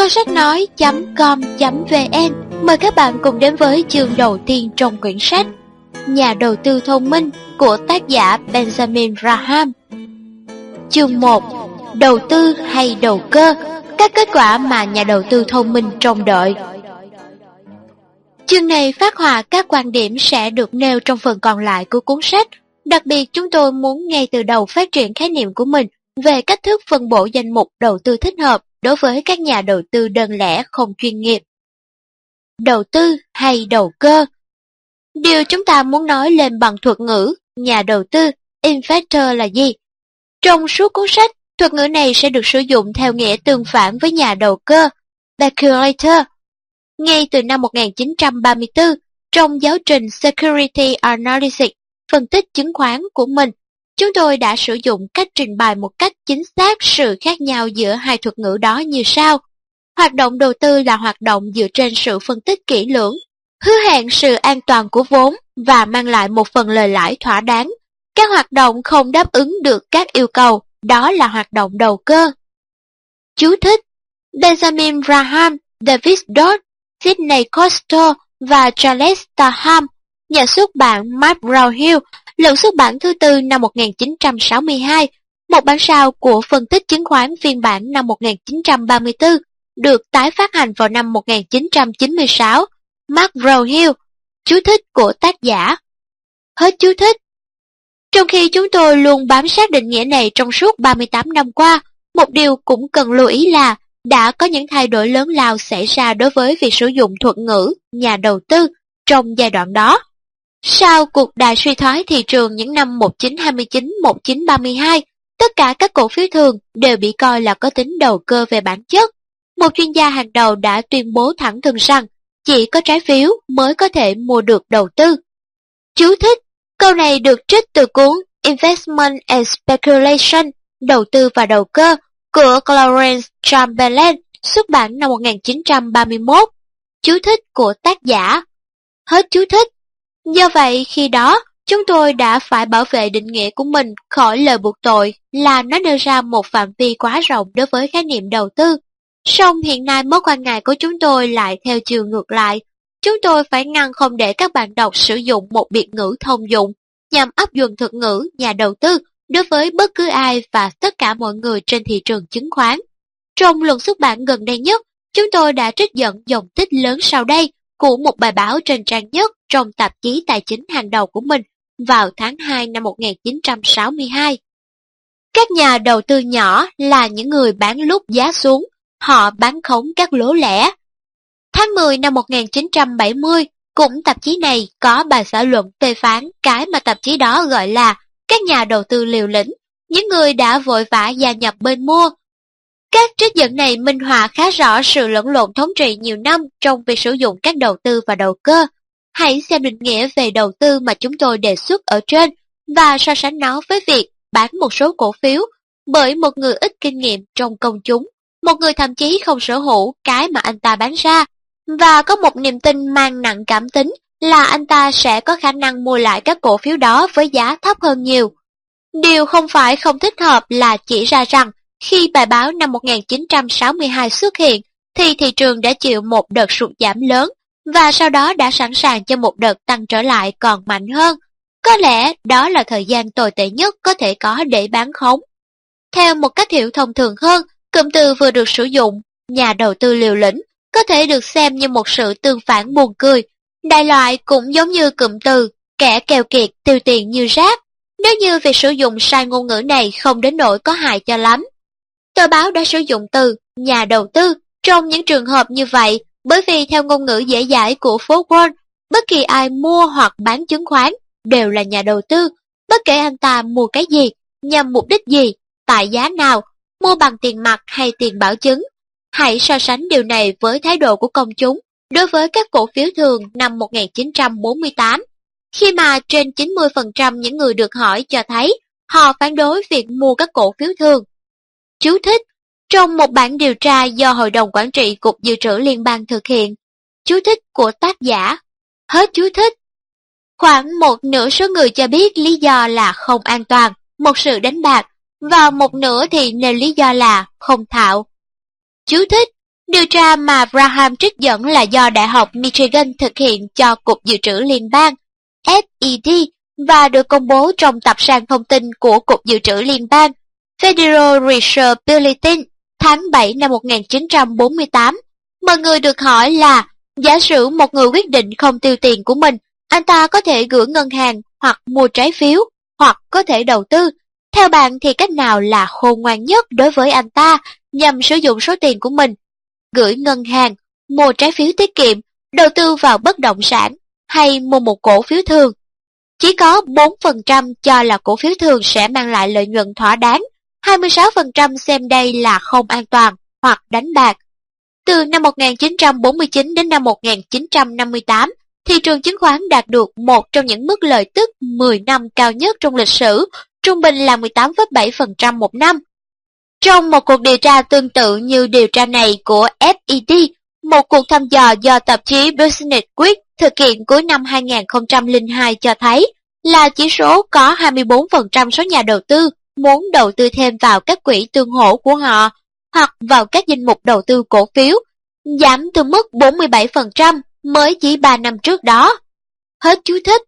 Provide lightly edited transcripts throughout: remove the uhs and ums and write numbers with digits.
Kho sách nói.com.vn mời các bạn cùng đến với chương đầu tiên trong quyển sách Nhà đầu tư thông minh của tác giả Benjamin Graham. Chương 1. Đầu tư hay đầu cơ, các kết quả mà nhà đầu tư thông minh trông đợi. Chương này phát họa các quan điểm sẽ được nêu trong phần còn lại của cuốn sách. Đặc biệt chúng tôi muốn ngay từ đầu phát triển khái niệm của mình về cách thức phân bổ danh mục đầu tư thích hợp đối với các nhà đầu tư đơn lẻ không chuyên nghiệp. Đầu tư hay đầu cơ? Điều chúng ta muốn nói lên bằng thuật ngữ nhà đầu tư, investor là gì? Trong suốt cuốn sách, thuật ngữ này sẽ được sử dụng theo nghĩa tương phản với nhà đầu cơ, speculator. Ngay từ năm 1934, trong giáo trình Security Analysis, phân tích chứng khoán của mình, chúng tôi đã sử dụng cách trình bày một cách chính xác sự khác nhau giữa hai thuật ngữ đó như sau. Hoạt động đầu tư là hoạt động dựa trên sự phân tích kỹ lưỡng, hứa hẹn sự an toàn của vốn và mang lại một phần lời lãi thỏa đáng. Các hoạt động không đáp ứng được các yêu cầu, đó là hoạt động đầu cơ. Chú thích: Benjamin Graham, David Dodd, Sidney Coster và Charles Statham, nhà xuất bản McGraw-Hill, lần xuất bản thứ tư năm 1962, một bản sao của phân tích chứng khoán phiên bản năm 1934, được tái phát hành vào năm 1996. McGraw-Hill. Chú thích của tác giả. Hết chú thích. Trong khi chúng tôi luôn bám sát định nghĩa này trong suốt 38 năm qua, một điều cũng cần lưu ý là đã có những thay đổi lớn lao xảy ra đối với việc sử dụng thuật ngữ nhà đầu tư trong giai đoạn đó. Sau cuộc đại suy thoái thị trường những năm 1929-1932, tất cả các cổ phiếu thường đều bị coi là có tính đầu cơ về bản chất. Một chuyên gia hàng đầu đã tuyên bố thẳng thừng rằng chỉ có trái phiếu mới có thể mua được đầu tư. Chú thích: câu này được trích từ cuốn Investment and Speculation, đầu tư và đầu cơ của Clarence Chamberlain, xuất bản năm 1931. Chú thích của tác giả. Hết chú thích. Do vậy, khi đó, chúng tôi đã phải bảo vệ định nghĩa của mình khỏi lời buộc tội là nó đưa ra một phạm vi quá rộng đối với khái niệm đầu tư. Song hiện nay mối quan ngại của chúng tôi lại theo chiều ngược lại. Chúng tôi phải ngăn không để các bạn đọc sử dụng một biệt ngữ thông dụng nhằm áp dụng thuật ngữ nhà đầu tư đối với bất cứ ai và tất cả mọi người trên thị trường chứng khoán. Trong lần xuất bản gần đây nhất, chúng tôi đã trích dẫn dòng tích lớn sau đây của một bài báo trên trang nhất trong tạp chí tài chính hàng đầu của mình vào tháng 2 năm 1962. Các nhà đầu tư nhỏ là những người bán lúc giá xuống, họ bán khống các lỗ lẻ. Tháng 10 năm 1970, cũng tạp chí này có bài xã luận phê phán cái mà tạp chí đó gọi là các nhà đầu tư liều lĩnh, những người đã vội vã gia nhập bên mua. Các trích dẫn này minh họa khá rõ sự lẫn lộn thống trị nhiều năm trong việc sử dụng các đầu tư và đầu cơ. Hãy xem định nghĩa về đầu tư mà chúng tôi đề xuất ở trên và so sánh nó với việc bán một số cổ phiếu bởi một người ít kinh nghiệm trong công chúng, một người thậm chí không sở hữu cái mà anh ta bán ra, và có một niềm tin mang nặng cảm tính là anh ta sẽ có khả năng mua lại các cổ phiếu đó với giá thấp hơn nhiều. Điều không phải không thích hợp là chỉ ra rằng khi bài báo năm 1962 xuất hiện thì thị trường đã chịu một đợt sụt giảm lớn và sau đó đã sẵn sàng cho một đợt tăng trở lại còn mạnh hơn. Có lẽ đó là thời gian tồi tệ nhất có thể có để bán khống. Theo một cách hiểu thông thường hơn, cụm từ vừa được sử dụng, nhà đầu tư liều lĩnh, có thể được xem như một sự tương phản buồn cười. Đại loại cũng giống như cụm từ kẻ keo kiệt tiêu tiền như rác, nếu như việc sử dụng sai ngôn ngữ này không đến nỗi có hại cho lắm. Tờ báo đã sử dụng từ nhà đầu tư trong những trường hợp như vậy bởi vì theo ngôn ngữ dễ dãi của phố Wall, bất kỳ ai mua hoặc bán chứng khoán đều là nhà đầu tư, bất kể anh ta mua cái gì, nhằm mục đích gì, tại giá nào, mua bằng tiền mặt hay tiền bảo chứng. Hãy so sánh điều này với thái độ của công chúng đối với các cổ phiếu thường năm 1948, khi mà trên 90% những người được hỏi cho thấy họ phản đối việc mua các cổ phiếu thường. Chú thích: trong một bản điều tra do Hội đồng Quản trị Cục Dự trữ Liên bang thực hiện. Chú thích của tác giả. Hết chú thích. Khoảng một nửa số người cho biết lý do là không an toàn, một sự đánh bạc, và một nửa thì nêu lý do là không thạo. Chú thích: Điều tra mà Graham trích dẫn là do Đại học Michigan thực hiện cho Cục Dự trữ Liên bang FED và được công bố trong tập san thông tin của Cục Dự trữ Liên bang Federal Reserve Bulletin tháng 7 năm 1948. Mọi người được hỏi là, giả sử một người quyết định không tiêu tiền của mình, anh ta có thể gửi ngân hàng hoặc mua trái phiếu, hoặc có thể đầu tư. Theo bạn thì cách nào là khôn ngoan nhất đối với anh ta nhằm sử dụng số tiền của mình? Gửi ngân hàng, mua trái phiếu tiết kiệm, đầu tư vào bất động sản hay mua một cổ phiếu thường? Chỉ có 4% cho là cổ phiếu thường sẽ mang lại lợi nhuận thỏa đáng, 26% xem đây là không an toàn hoặc đánh bạc. Từ năm 1949 đến năm 1958, thị trường chứng khoán đạt được một trong những mức lợi tức 10 năm cao nhất trong lịch sử, trung bình là 18,7% một năm. Trong một cuộc điều tra tương tự như điều tra này của FED, một cuộc thăm dò do tạp chí Business Week thực hiện cuối năm 2002 cho thấy là chỉ số có 24% số nhà đầu tư muốn đầu tư thêm vào các quỹ tương hỗ của họ hoặc vào các danh mục đầu tư cổ phiếu, giảm từ mức 47% mới chỉ 3 năm trước đó. Hết chú thích.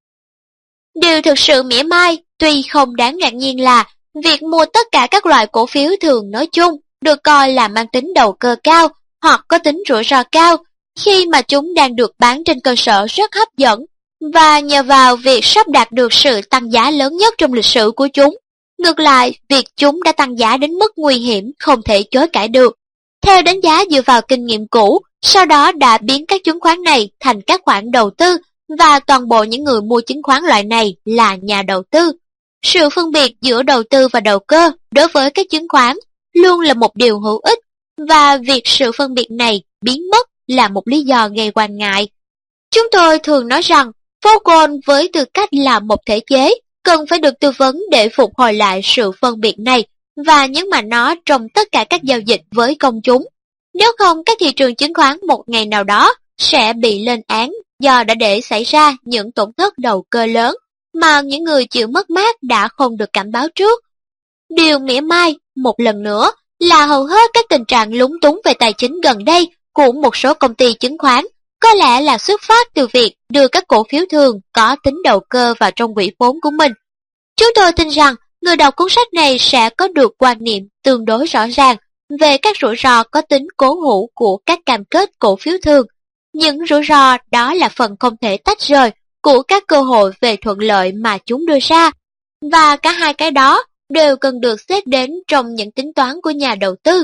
Điều thực sự mỉa mai, tuy không đáng ngạc nhiên là việc mua tất cả các loại cổ phiếu thường nói chung được coi là mang tính đầu cơ cao hoặc có tính rủi ro cao khi mà chúng đang được bán trên cơ sở rất hấp dẫn và nhờ vào việc sắp đạt được sự tăng giá lớn nhất trong lịch sử của chúng. Ngược lại, việc chúng đã tăng giá đến mức nguy hiểm không thể chối cãi được. Theo đánh giá dựa vào kinh nghiệm cũ, sau đó đã biến các chứng khoán này thành các khoản đầu tư và toàn bộ những người mua chứng khoán loại này là nhà đầu tư. Sự phân biệt giữa đầu tư và đầu cơ đối với các chứng khoán luôn là một điều hữu ích và việc sự phân biệt này biến mất là một lý do gây quan ngại. Chúng tôi thường nói rằng Vogel với tư cách là một thể chế cần phải được tư vấn để phục hồi lại sự phân biệt này và nhấn mạnh nó trong tất cả các giao dịch với công chúng. Nếu không, các thị trường chứng khoán một ngày nào đó sẽ bị lên án do đã để xảy ra những tổn thất đầu cơ lớn mà những người chịu mất mát đã không được cảnh báo trước. Điều mỉa mai, một lần nữa, là hầu hết các tình trạng lúng túng về tài chính gần đây của một số công ty chứng khoán có lẽ là xuất phát từ việc đưa các cổ phiếu thường có tính đầu cơ vào trong quỹ vốn của mình. Chúng tôi tin rằng người đọc cuốn sách này sẽ có được quan niệm tương đối rõ ràng về các rủi ro có tính cố hữu của các cam kết cổ phiếu thường. Những rủi ro đó là phần không thể tách rời của các cơ hội về thuận lợi mà chúng đưa ra, và cả hai cái đó đều cần được xét đến trong những tính toán của nhà đầu tư.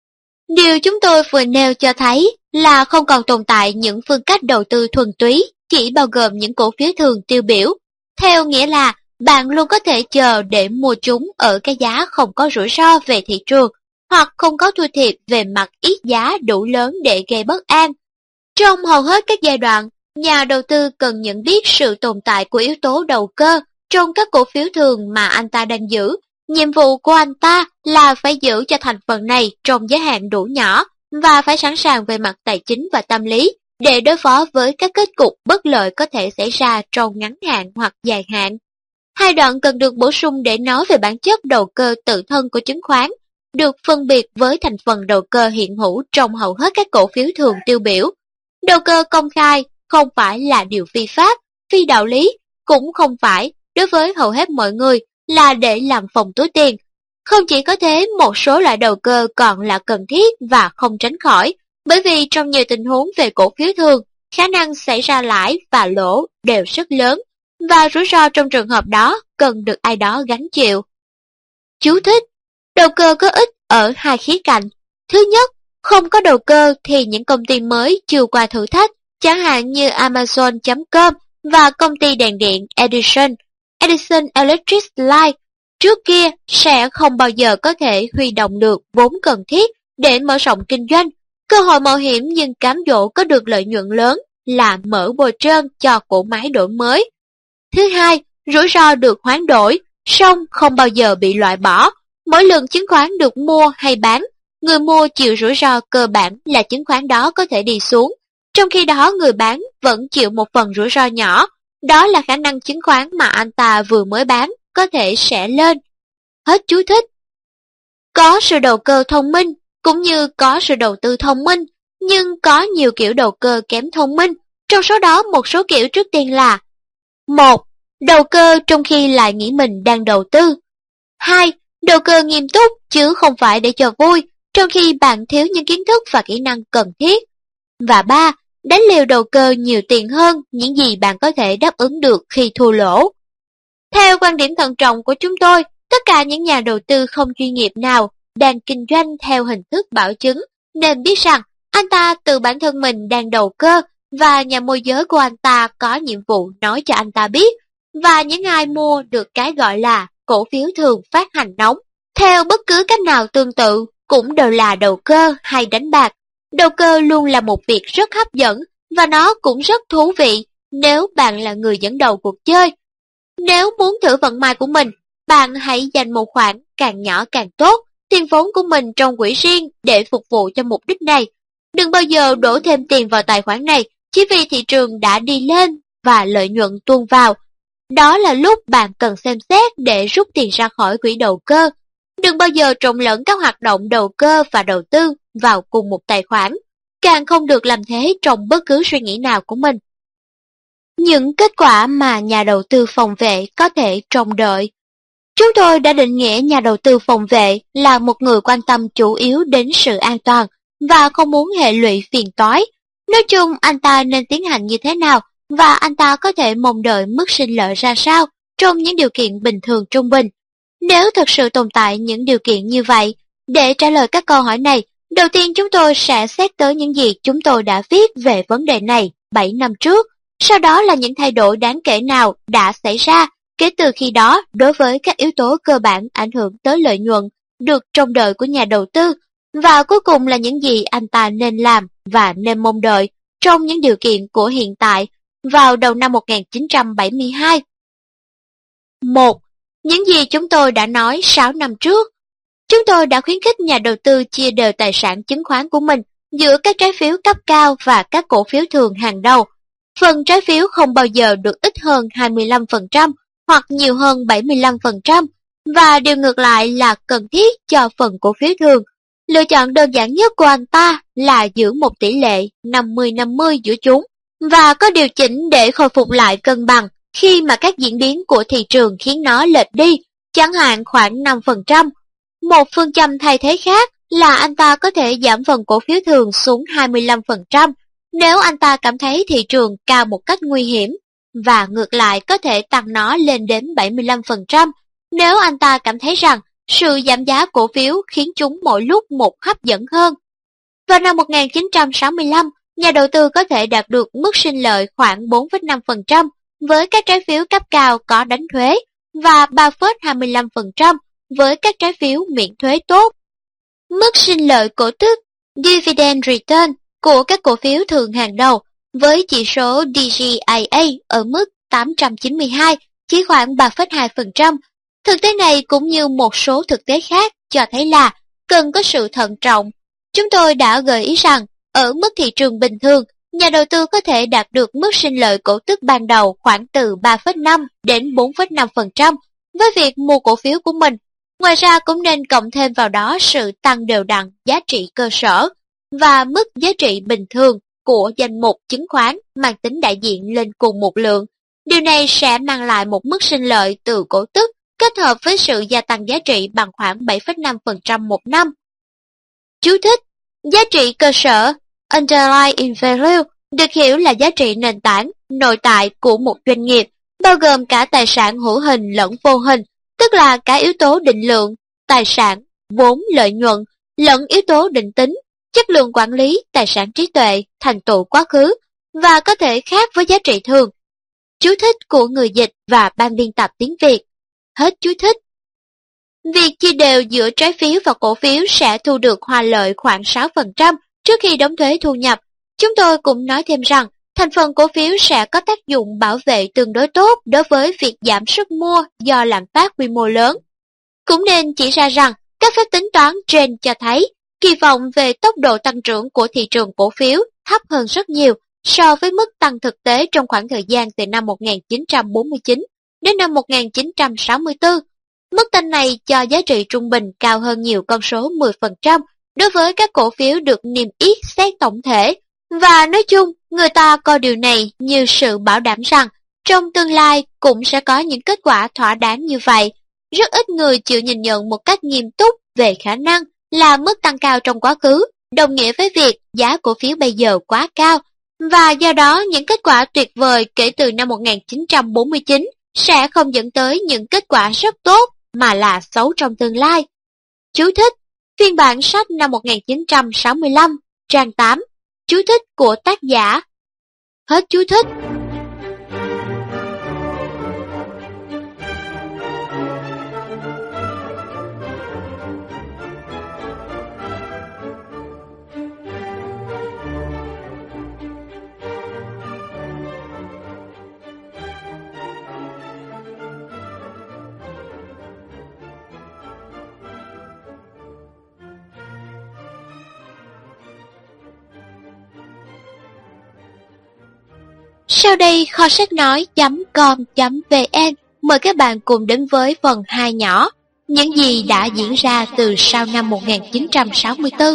Điều chúng tôi vừa nêu cho thấy là không còn tồn tại những phương cách đầu tư thuần túy chỉ bao gồm những cổ phiếu thường tiêu biểu, theo nghĩa là bạn luôn có thể chờ để mua chúng ở cái giá không có rủi ro về thị trường hoặc không có thua thiệt về mặt ít giá đủ lớn để gây bất an. Trong hầu hết các giai đoạn, nhà đầu tư cần nhận biết sự tồn tại của yếu tố đầu cơ trong các cổ phiếu thường mà anh ta đang giữ. Nhiệm vụ của anh ta là phải giữ cho thành phần này trong giới hạn đủ nhỏ và phải sẵn sàng về mặt tài chính và tâm lý để đối phó với các kết cục bất lợi có thể xảy ra trong ngắn hạn hoặc dài hạn. Hai đoạn cần được bổ sung để nói về bản chất đầu cơ tự thân của chứng khoán, được phân biệt với thành phần đầu cơ hiện hữu trong hầu hết các cổ phiếu thường tiêu biểu. Đầu cơ công khai không phải là điều phi pháp, phi đạo lý, cũng không phải đối với hầu hết mọi người là để làm phồng túi tiền. Không chỉ có thế, một số loại đầu cơ còn là cần thiết và không tránh khỏi, bởi vì trong nhiều tình huống về cổ phiếu thường, khả năng xảy ra lãi và lỗ đều rất lớn, và rủi ro trong trường hợp đó cần được ai đó gánh chịu. Chú thích: đầu cơ có ích ở hai khía cạnh. Thứ nhất, không có đầu cơ thì những công ty mới chưa qua thử thách, chẳng hạn như Amazon.com và công ty đèn điện Edison Electric Light, trước kia sẽ không bao giờ có thể huy động được vốn cần thiết để mở rộng kinh doanh. Cơ hội mạo hiểm nhưng cám dỗ có được lợi nhuận lớn là mở bồi trơn cho cỗ máy đổi mới. Thứ hai, rủi ro được hoán đổi, song không bao giờ bị loại bỏ. Mỗi lần chứng khoán được mua hay bán, người mua chịu rủi ro cơ bản là chứng khoán đó có thể đi xuống, trong khi đó người bán vẫn chịu một phần rủi ro nhỏ, đó là khả năng chứng khoán mà anh ta vừa mới bán có thể sẽ lên. Hết chú thích. Có sự đầu cơ thông minh, cũng như có sự đầu tư thông minh, nhưng có nhiều kiểu đầu cơ kém thông minh. Trong số đó một số kiểu trước tiên là: 1. Đầu cơ trong khi lại nghĩ mình đang đầu tư. 2. Đầu cơ nghiêm túc chứ không phải để cho vui, trong khi bạn thiếu những kiến thức và kỹ năng cần thiết. Và 3. Đánh liều đầu cơ nhiều tiền hơn những gì bạn có thể đáp ứng được khi thua lỗ. Theo quan điểm thận trọng của chúng tôi, tất cả những nhà đầu tư không chuyên nghiệp nào đang kinh doanh theo hình thức bảo chứng nên biết rằng anh ta tự bản thân mình đang đầu cơ và nhà môi giới của anh ta có nhiệm vụ nói cho anh ta biết, và những ai mua được cái gọi là cổ phiếu thường phát hành nóng theo bất cứ cách nào tương tự cũng đều là đầu cơ hay đánh bạc. Đầu cơ luôn là một việc rất hấp dẫn và nó cũng rất thú vị nếu bạn là người dẫn đầu cuộc chơi. Nếu muốn thử vận may của mình, bạn hãy dành một khoản càng nhỏ càng tốt tiền vốn của mình trong quỹ riêng để phục vụ cho mục đích này. Đừng bao giờ đổ thêm tiền vào tài khoản này chỉ vì thị trường đã đi lên và lợi nhuận tuôn vào. Đó là lúc bạn cần xem xét để rút tiền ra khỏi quỹ đầu cơ. Đừng bao giờ trộn lẫn các hoạt động đầu cơ và đầu tư vào cùng một tài khoản. Càng không được làm thế trong bất cứ suy nghĩ nào của mình. Những kết quả mà nhà đầu tư phòng vệ có thể trông đợi. Chúng tôi đã định nghĩa nhà đầu tư phòng vệ là một người quan tâm chủ yếu đến sự an toàn và không muốn hệ lụy phiền toái. Nói chung, anh ta nên tiến hành như thế nào và anh ta có thể mong đợi mức sinh lợi ra sao trong những điều kiện bình thường trung bình. Nếu thật sự tồn tại những điều kiện như vậy, để trả lời các câu hỏi này, đầu tiên chúng tôi sẽ xét tới những gì chúng tôi đã viết về vấn đề này 7 năm trước. Sau đó là những thay đổi đáng kể nào đã xảy ra kể từ khi đó đối với các yếu tố cơ bản ảnh hưởng tới lợi nhuận được trông đợi của nhà đầu tư, và cuối cùng là những gì anh ta nên làm và nên mong đợi trong những điều kiện của hiện tại vào đầu năm 1972. 1. Những gì chúng tôi đã nói 6 năm trước. Chúng tôi đã khuyến khích nhà đầu tư chia đều tài sản chứng khoán của mình giữa các trái phiếu cấp cao và các cổ phiếu thường hàng đầu. Phần trái phiếu không bao giờ được ít hơn 25% hoặc nhiều hơn 75%, và điều ngược lại là cần thiết cho phần cổ phiếu thường. Lựa chọn đơn giản nhất của anh ta là giữ một tỷ lệ 50-50 giữa chúng, và có điều chỉnh để khôi phục lại cân bằng khi mà các diễn biến của thị trường khiến nó lệch đi, chẳng hạn khoảng 5%. Một phương châm thay thế khác là anh ta có thể giảm phần cổ phiếu thường xuống 25% nếu anh ta cảm thấy thị trường cao một cách nguy hiểm, và ngược lại có thể tăng nó lên đến 75% nếu anh ta cảm thấy rằng sự giảm giá cổ phiếu khiến chúng mỗi lúc một hấp dẫn hơn. Vào năm 1965, nhà đầu tư có thể đạt được mức sinh lợi khoảng 4,5% với các trái phiếu cấp cao có đánh thuế và 3,25% với các trái phiếu miễn thuế tốt. Mức sinh lợi cổ tức Dividend Return của các cổ phiếu thường hàng đầu với chỉ số DJIA ở mức 892, chỉ khoảng 3,2%. Thực tế này cũng như một số thực tế khác cho thấy là cần có sự thận trọng. Chúng tôi đã gợi ý rằng ở mức thị trường bình thường, nhà đầu tư có thể đạt được mức sinh lợi cổ tức ban đầu khoảng từ 3,5 đến 4,5% với việc mua cổ phiếu của mình. Ngoài ra cũng nên cộng thêm vào đó sự tăng đều đặn giá trị cơ sở và mức giá trị bình thường của danh mục chứng khoán mang tính đại diện lên cùng một lượng. Điều này sẽ mang lại một mức sinh lợi từ cổ tức kết hợp với sự gia tăng giá trị bằng khoảng 7,5% một năm. Chú thích: giá trị cơ sở Underlying Value được hiểu là giá trị nền tảng, nội tại của một doanh nghiệp, bao gồm cả tài sản hữu hình lẫn vô hình, tức là cả yếu tố định lượng, tài sản, vốn, lợi nhuận, lẫn yếu tố định tính, chất lượng quản lý, tài sản trí tuệ, thành tựu quá khứ, và có thể khác với giá trị thường. Chú thích của người dịch và ban biên tập tiếng Việt. Hết chú thích. Việc chia đều giữa trái phiếu và cổ phiếu sẽ thu được hoa lợi khoảng 6% trước khi đóng thuế thu nhập. Chúng tôi cũng nói thêm rằng thành phần cổ phiếu sẽ có tác dụng bảo vệ tương đối tốt đối với việc giảm sức mua do lạm phát quy mô lớn. Cũng nên chỉ ra rằng các phép tính toán trên cho thấy kỳ vọng về tốc độ tăng trưởng của thị trường cổ phiếu thấp hơn rất nhiều so với mức tăng thực tế trong khoảng thời gian từ năm 1949 đến năm 1964. Mức tăng này cho giá trị trung bình cao hơn nhiều con số 10% đối với các cổ phiếu được niêm yết xét tổng thể, và nói chung, người ta coi điều này như sự bảo đảm rằng trong tương lai cũng sẽ có những kết quả thỏa đáng như vậy. Rất ít người chịu nhìn nhận một cách nghiêm túc về khả năng là mức tăng cao trong quá khứ đồng nghĩa với việc giá cổ phiếu bây giờ quá cao, và do đó những kết quả tuyệt vời kể từ năm 1949 sẽ không dẫn tới những kết quả rất tốt mà là xấu trong tương lai. Chú thích: phiên bản sách năm 1965, trang 8. Chú thích của tác giả. Hết chú thích. Sau đây kho sách nói.com.vn mời các bạn cùng đến với phần 2 nhỏ, những gì đã diễn ra từ sau năm 1964.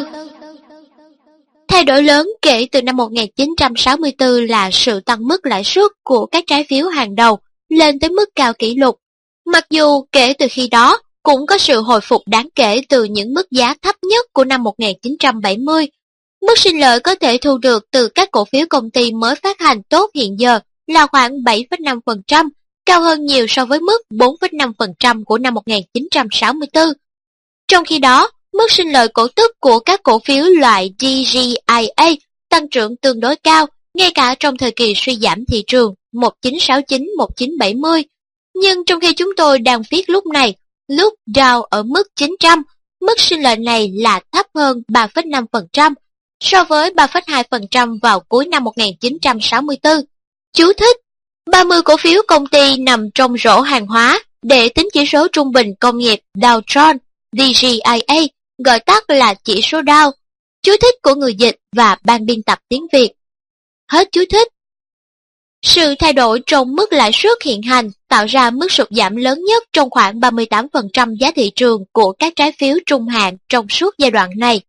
Thay đổi lớn kể từ năm 1964 là sự tăng mức lãi suất của các trái phiếu hàng đầu lên tới mức cao kỷ lục. Mặc dù kể từ khi đó cũng có sự hồi phục đáng kể từ những mức giá thấp nhất của năm 1970, mức sinh lợi có thể thu được từ các cổ phiếu công ty mới phát hành tốt hiện giờ là khoảng 7,5%, cao hơn nhiều so với mức 4,5% của năm 1964. Trong khi đó, mức sinh lợi cổ tức của các cổ phiếu loại DGIA tăng trưởng tương đối cao, ngay cả trong thời kỳ suy giảm thị trường 1969-1970. Nhưng trong khi chúng tôi đang viết lúc này, lúc Dow ở mức 900, mức sinh lợi này là thấp hơn 3,5%, so với 3,2% vào cuối năm 1964. Chú thích: 30 cổ phiếu công ty nằm trong rổ hàng hóa để tính chỉ số trung bình công nghiệp Dow Jones, DJIA, gọi tắt là chỉ số Dow. Chú thích của người dịch và ban biên tập tiếng Việt. Hết chú thích. Sự thay đổi trong mức lãi suất hiện hành tạo ra mức sụt giảm lớn nhất trong khoảng 38% giá thị trường của các trái phiếu trung hạn trong suốt giai đoạn này.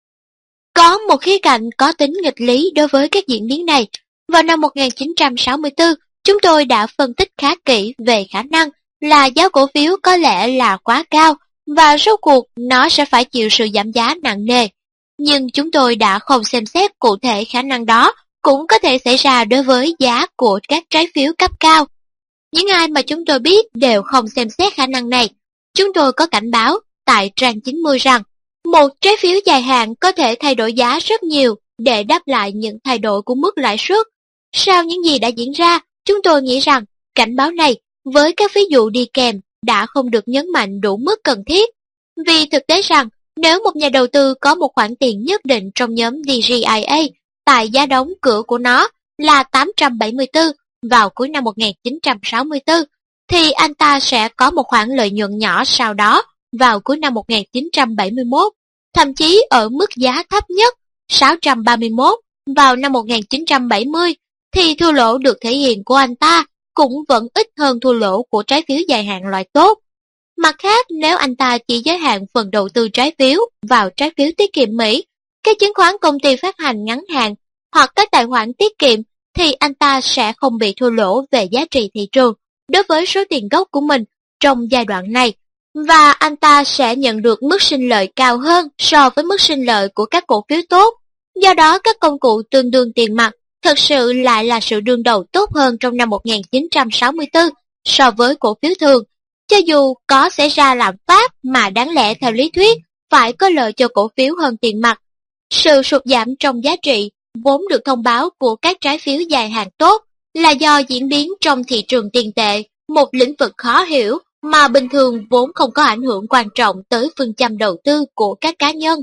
Có một khía cạnh có tính nghịch lý đối với các diễn biến này. Vào năm 1964, chúng tôi đã phân tích khá kỹ về khả năng là giá cổ phiếu có lẽ là quá cao và rốt cuộc nó sẽ phải chịu sự giảm giá nặng nề. Nhưng chúng tôi đã không xem xét cụ thể khả năng đó cũng có thể xảy ra đối với giá của các trái phiếu cấp cao. Những ai mà chúng tôi biết đều không xem xét khả năng này. Chúng tôi có cảnh báo tại trang 90 rằng một trái phiếu dài hạn có thể thay đổi giá rất nhiều để đáp lại những thay đổi của mức lãi suất. Sau những gì đã diễn ra, chúng tôi nghĩ rằng cảnh báo này với các ví dụ đi kèm đã không được nhấn mạnh đủ mức cần thiết. Vì thực tế rằng nếu một nhà đầu tư có một khoản tiền nhất định trong nhóm DJIA tại giá đóng cửa của nó là 874 vào cuối năm 1964, thì anh ta sẽ có một khoản lợi nhuận nhỏ sau đó vào cuối năm 1971, thậm chí ở mức giá thấp nhất 631 vào năm 1970, thì thua lỗ được thể hiện của anh ta cũng vẫn ít hơn thua lỗ của trái phiếu dài hạn loại tốt. Mặt khác, nếu anh ta chỉ giới hạn phần đầu tư trái phiếu vào trái phiếu tiết kiệm Mỹ, các chứng khoán công ty phát hành ngắn hạn hoặc các tài khoản tiết kiệm, thì anh ta sẽ không bị thua lỗ về giá trị thị trường đối với số tiền gốc của mình trong giai đoạn này, và anh ta sẽ nhận được mức sinh lợi cao hơn so với mức sinh lợi của các cổ phiếu tốt. Do đó, các công cụ tương đương tiền mặt thực sự lại là sự đương đầu tốt hơn trong năm 1964 so với cổ phiếu thường, cho dù có xảy ra lạm phát mà đáng lẽ theo lý thuyết phải có lợi cho cổ phiếu hơn tiền mặt. Sự sụt giảm trong giá trị vốn được thông báo của các trái phiếu dài hạn tốt là do diễn biến trong thị trường tiền tệ, một lĩnh vực khó hiểu mà bình thường vốn không có ảnh hưởng quan trọng tới phương châm đầu tư của các cá nhân.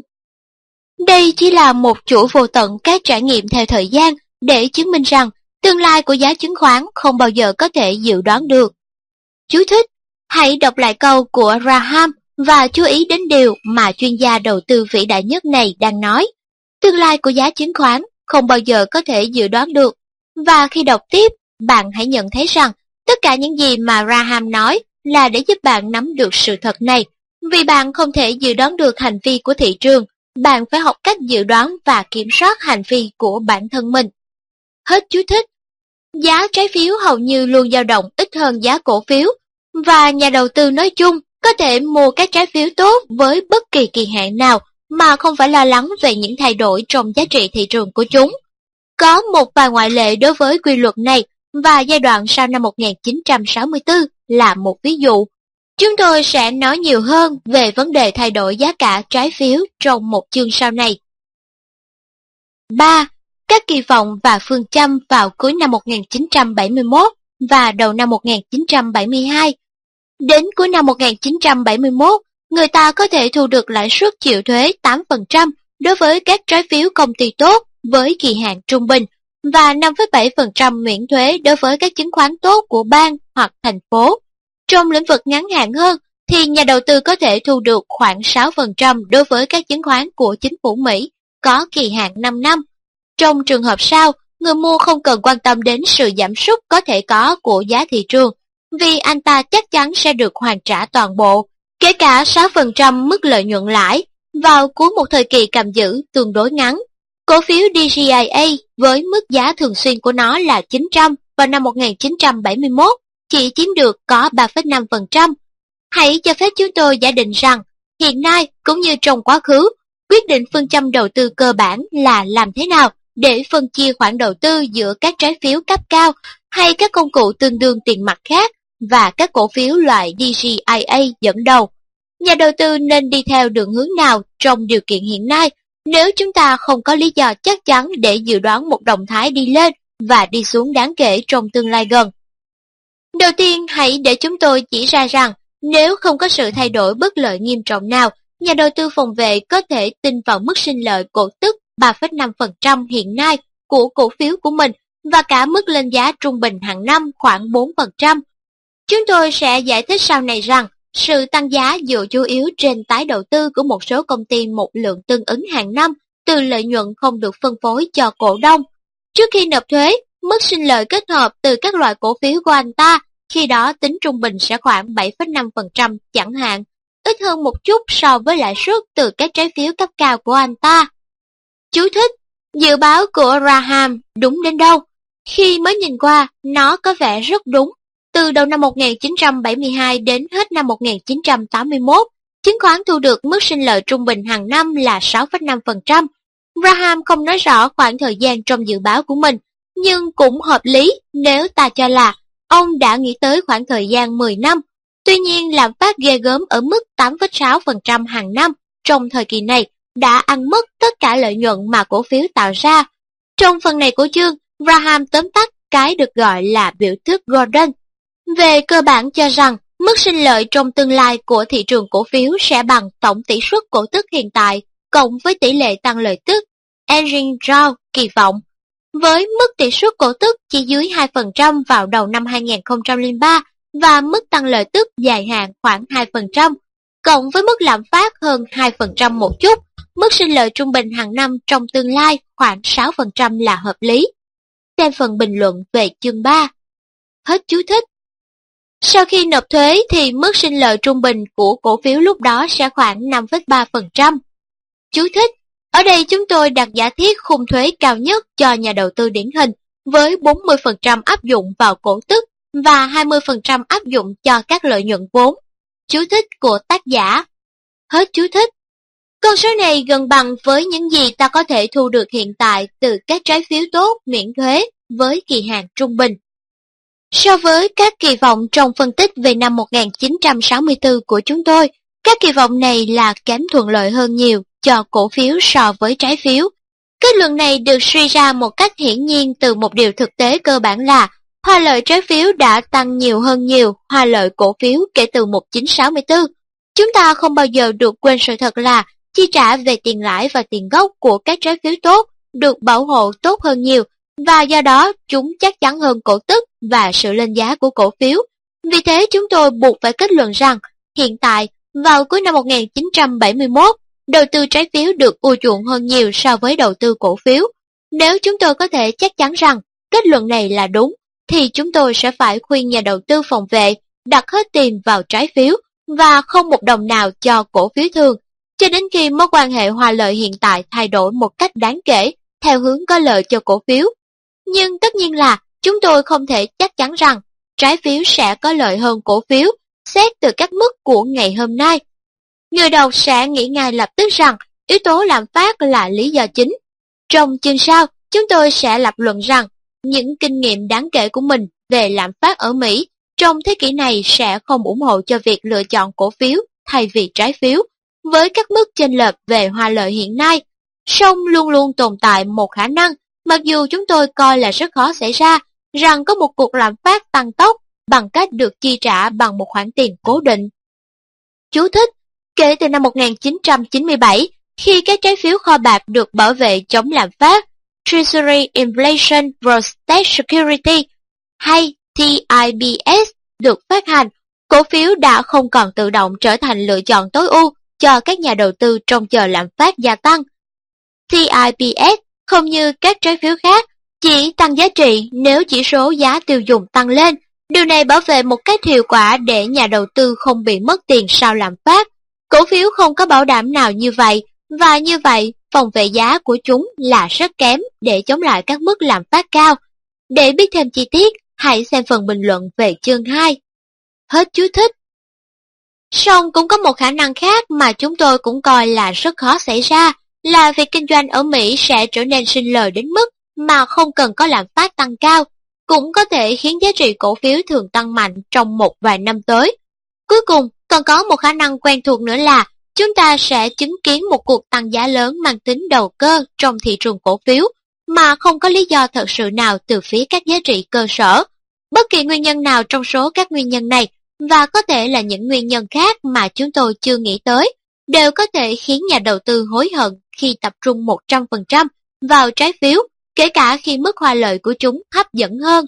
Đây chỉ là một chuỗi vô tận các trải nghiệm theo thời gian để chứng minh rằng tương lai của giá chứng khoán không bao giờ có thể dự đoán được. Chú thích: hãy đọc lại câu của Graham và chú ý đến điều mà chuyên gia đầu tư vĩ đại nhất này đang nói. Tương lai của giá chứng khoán không bao giờ có thể dự đoán được. Và khi đọc tiếp, bạn hãy nhận thấy rằng tất cả những gì mà Graham nói là để giúp bạn nắm được sự thật này, vì bạn không thể dự đoán được hành vi của thị trường, bạn phải học cách dự đoán và kiểm soát hành vi của bản thân mình. Hết chú thích. Giá trái phiếu hầu như luôn dao động ít hơn giá cổ phiếu, và nhà đầu tư nói chung có thể mua các trái phiếu tốt với bất kỳ kỳ hạn nào mà không phải lo lắng về những thay đổi trong giá trị thị trường của chúng. Có một vài ngoại lệ đối với quy luật này, và giai đoạn sau năm 1964 là một ví dụ. Chúng tôi sẽ nói nhiều hơn về vấn đề thay đổi giá cả trái phiếu trong một chương sau này. 3. Các kỳ vọng và phương châm vào cuối năm 1971 và đầu năm 1972. Đến cuối năm 1971, người ta có thể thu được lãi suất chịu thuế 8% đối với các trái phiếu công ty tốt với kỳ hạn trung bình, và 5,7% miễn thuế đối với các chứng khoán tốt của bang hoặc thành phố. Trong lĩnh vực ngắn hạn hơn, thì nhà đầu tư có thể thu được khoảng 6% đối với các chứng khoán của chính phủ Mỹ có kỳ hạn 5 năm. Trong trường hợp sau, người mua không cần quan tâm đến sự giảm sút có thể có của giá thị trường, vì anh ta chắc chắn sẽ được hoàn trả toàn bộ, kể cả 6% mức lợi nhuận lãi, vào cuối một thời kỳ cầm giữ tương đối ngắn. Cổ phiếu DJIA với mức giá thường xuyên của nó là 900 vào năm 1971 chỉ chiếm được có 3,5%. Hãy cho phép chúng tôi giả định rằng, hiện nay cũng như trong quá khứ, quyết định phương châm đầu tư cơ bản là làm thế nào để phân chia khoản đầu tư giữa các trái phiếu cấp cao hay các công cụ tương đương tiền mặt khác và các cổ phiếu loại DJIA dẫn đầu. Nhà đầu tư nên đi theo đường hướng nào trong điều kiện hiện nay nếu chúng ta không có lý do chắc chắn để dự đoán một động thái đi lên và đi xuống đáng kể trong tương lai gần. Đầu tiên, hãy để chúng tôi chỉ ra rằng, nếu không có sự thay đổi bất lợi nghiêm trọng nào, nhà đầu tư phòng vệ có thể tin vào mức sinh lợi cổ tức 3,5% hiện nay của cổ phiếu của mình và cả mức lên giá trung bình hàng năm khoảng 4%. Chúng tôi sẽ giải thích sau này rằng, sự tăng giá dựa chủ yếu trên tái đầu tư của một số công ty một lượng tương ứng hàng năm từ lợi nhuận không được phân phối cho cổ đông. Trước khi nộp thuế, mức sinh lợi kết hợp từ các loại cổ phiếu của anh ta khi đó tính trung bình sẽ khoảng 7,5% chẳng hạn, ít hơn một chút so với lãi suất từ các trái phiếu cấp cao của anh ta. Chú thích: dự báo của Graham đúng đến đâu? Khi mới nhìn qua, nó có vẻ rất đúng. Từ đầu năm 1972 đến hết năm 1981, chứng khoán thu được mức sinh lợi trung bình hàng năm là 6,5%. Graham không nói rõ khoảng thời gian trong dự báo của mình, nhưng cũng hợp lý nếu ta cho là ông đã nghĩ tới khoảng thời gian 10 năm. Tuy nhiên, lạm phát ghê gớm ở mức 8,6% hàng năm trong thời kỳ này đã ăn mất tất cả lợi nhuận mà cổ phiếu tạo ra. Trong phần này của chương, Graham tóm tắt cái được gọi là biểu thức Gordon. Về cơ bản cho rằng, mức sinh lợi trong tương lai của thị trường cổ phiếu sẽ bằng tổng tỷ suất cổ tức hiện tại cộng với tỷ lệ tăng lợi tức Ehrlich-Rao kỳ vọng. Với mức tỷ suất cổ tức chỉ dưới 2% vào đầu năm 2003 và mức tăng lợi tức dài hạn khoảng 2%, cộng với mức lạm phát hơn 2% một chút, mức sinh lợi trung bình hàng năm trong tương lai khoảng 6% là hợp lý. Xem phần bình luận về chương 3. Hết chú thích. Sau khi nộp thuế thì mức sinh lợi trung bình của cổ phiếu lúc đó sẽ khoảng 5,3%. Chú thích. Ở đây chúng tôi đặt giả thiết khung thuế cao nhất cho nhà đầu tư điển hình với 40% áp dụng vào cổ tức và 20% áp dụng cho các lợi nhuận vốn. Chú thích của tác giả. Hết chú thích. Con số này gần bằng với những gì ta có thể thu được hiện tại từ các trái phiếu tốt miễn thuế với kỳ hạn trung bình. So với các kỳ vọng trong phân tích về năm 1964 của chúng tôi, các kỳ vọng này là kém thuận lợi hơn nhiều cho cổ phiếu so với trái phiếu. Kết luận này được suy ra một cách hiển nhiên từ một điều thực tế cơ bản là hoa lợi trái phiếu đã tăng nhiều hơn nhiều hoa lợi cổ phiếu kể từ 1964. Chúng ta không bao giờ được quên sự thật là chi trả về tiền lãi và tiền gốc của các trái phiếu tốt được bảo hộ tốt hơn nhiều, và do đó chúng chắc chắn hơn cổ tức và sự lên giá của cổ phiếu. Vì thế chúng tôi buộc phải kết luận rằng hiện tại, vào cuối năm 1971, đầu tư trái phiếu được ưa chuộng hơn nhiều so với đầu tư cổ phiếu. Nếu chúng tôi có thể chắc chắn rằng kết luận này là đúng, thì chúng tôi sẽ phải khuyên nhà đầu tư phòng vệ đặt hết tiền vào trái phiếu và không một đồng nào cho cổ phiếu thường. cho đến khi mối quan hệ hòa lợi hiện tại thay đổi một cách đáng kể theo hướng có lợi cho cổ phiếu. Nhưng tất nhiên là chúng tôi không thể chắc chắn rằng trái phiếu sẽ có lợi hơn cổ phiếu xét từ các mức của ngày hôm nay. Người đọc sẽ nghĩ ngay lập tức rằng yếu tố lạm phát là lý do chính. Trong chương sau, chúng tôi sẽ lập luận rằng những kinh nghiệm đáng kể của mình về lạm phát ở Mỹ trong thế kỷ này sẽ không ủng hộ cho việc lựa chọn cổ phiếu thay vì trái phiếu, với các mức chênh lệch về hoa lợi hiện nay. Song luôn luôn tồn tại một khả năng, mặc dù chúng tôi coi là rất khó xảy ra, rằng có một cuộc lạm phát tăng tốc bằng cách được chi trả bằng một khoản tiền cố định. Chú thích: kể từ năm 1997, khi các trái phiếu kho bạc được bảo vệ chống lạm phát, Treasury Inflation Protect Security hay TIPS được phát hành, cổ phiếu đã không còn tự động trở thành lựa chọn tối ưu cho các nhà đầu tư trong chờ lạm phát gia tăng. TIPS, không như các trái phiếu khác, chỉ tăng giá trị nếu chỉ số giá tiêu dùng tăng lên. Điều này bảo vệ một cách hiệu quả để nhà đầu tư không bị mất tiền sau lạm phát. Cổ phiếu không có bảo đảm nào như vậy, và như vậy, phòng vệ giá của chúng là rất kém để chống lại các mức lạm phát cao. Để biết thêm chi tiết, hãy xem phần bình luận về chương 2. Hết chú thích. Song cũng có một khả năng khác mà chúng tôi cũng coi là rất khó xảy ra, là việc kinh doanh ở Mỹ sẽ trở nên sinh lời đến mức mà không cần có lạm phát tăng cao, cũng có thể khiến giá trị cổ phiếu thường tăng mạnh trong một vài năm tới. Cuối cùng, còn có một khả năng quen thuộc nữa là chúng ta sẽ chứng kiến một cuộc tăng giá lớn mang tính đầu cơ trong thị trường cổ phiếu mà không có lý do thật sự nào từ phía các giá trị cơ sở. Bất kỳ nguyên nhân nào trong số các nguyên nhân này, và có thể là những nguyên nhân khác mà chúng tôi chưa nghĩ tới, đều có thể khiến nhà đầu tư hối hận khi tập trung 100% vào trái phiếu, kể cả khi mức hoa lợi của chúng hấp dẫn hơn.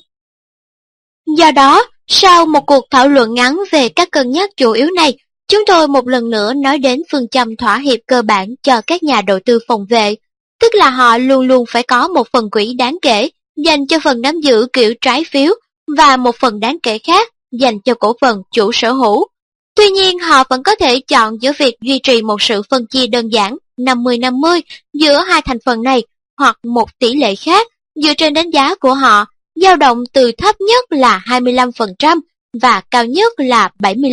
Do đó, sau một cuộc thảo luận ngắn về các cân nhắc chủ yếu này, chúng tôi một lần nữa nói đến phương châm thỏa hiệp cơ bản cho các nhà đầu tư phòng vệ, tức là họ luôn luôn phải có một phần quỹ đáng kể dành cho phần nắm giữ kiểu trái phiếu và một phần đáng kể khác dành cho cổ phần chủ sở hữu. Tuy nhiên, họ vẫn có thể chọn giữa việc duy trì một sự phân chia đơn giản 50-50 giữa hai thành phần này, hoặc một tỷ lệ khác dựa trên đánh giá của họ, dao động từ thấp nhất là 25% và cao nhất là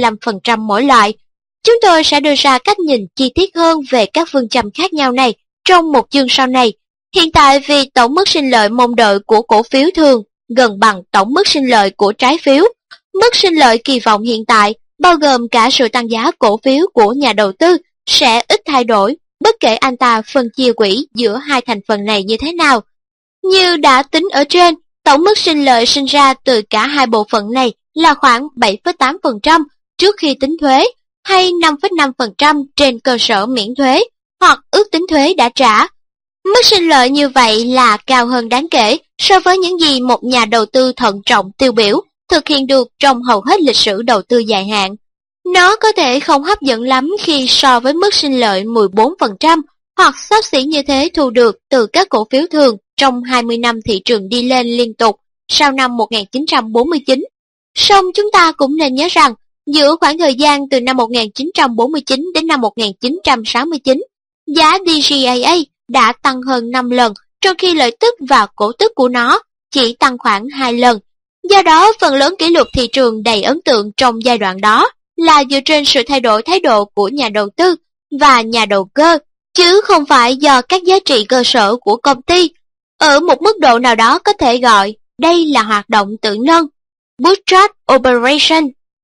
75% mỗi loại. Chúng tôi sẽ đưa ra cách nhìn chi tiết hơn về các phương châm khác nhau này trong một chương sau này. Hiện tại, vì tổng mức sinh lợi mong đợi của cổ phiếu thường gần bằng tổng mức sinh lợi của trái phiếu, mức sinh lợi kỳ vọng hiện tại, bao gồm cả sự tăng giá cổ phiếu của nhà đầu tư, sẽ ít thay đổi bất kể anh ta phân chia quỹ giữa hai thành phần này như thế nào. Như đã tính ở trên, tổng mức sinh lợi sinh ra từ cả hai bộ phận này là khoảng 7,8% trước khi tính thuế, hay 5,5% trên cơ sở miễn thuế, hoặc ước tính thuế đã trả. Mức sinh lợi như vậy là cao hơn đáng kể so với những gì một nhà đầu tư thận trọng tiêu biểu thực hiện được trong hầu hết lịch sử đầu tư dài hạn. Nó có thể không hấp dẫn lắm khi so với mức sinh lợi 14% hoặc xấp xỉ như thế thu được từ các cổ phiếu thường trong 20 năm thị trường đi lên liên tục sau năm 1949. Song chúng ta cũng nên nhớ rằng, giữa khoảng thời gian từ năm 1949 đến năm 1969, giá DJIA đã tăng hơn 5 lần, trong khi lợi tức và cổ tức của nó chỉ tăng khoảng 2 lần. Do đó, phần lớn kỷ lục thị trường đầy ấn tượng trong giai đoạn đó là dựa trên sự thay đổi thái độ của nhà đầu tư và nhà đầu cơ, chứ không phải do các giá trị cơ sở của công ty. Ở một mức độ nào đó có thể gọi đây là hoạt động tự nâng, bootstrap operation.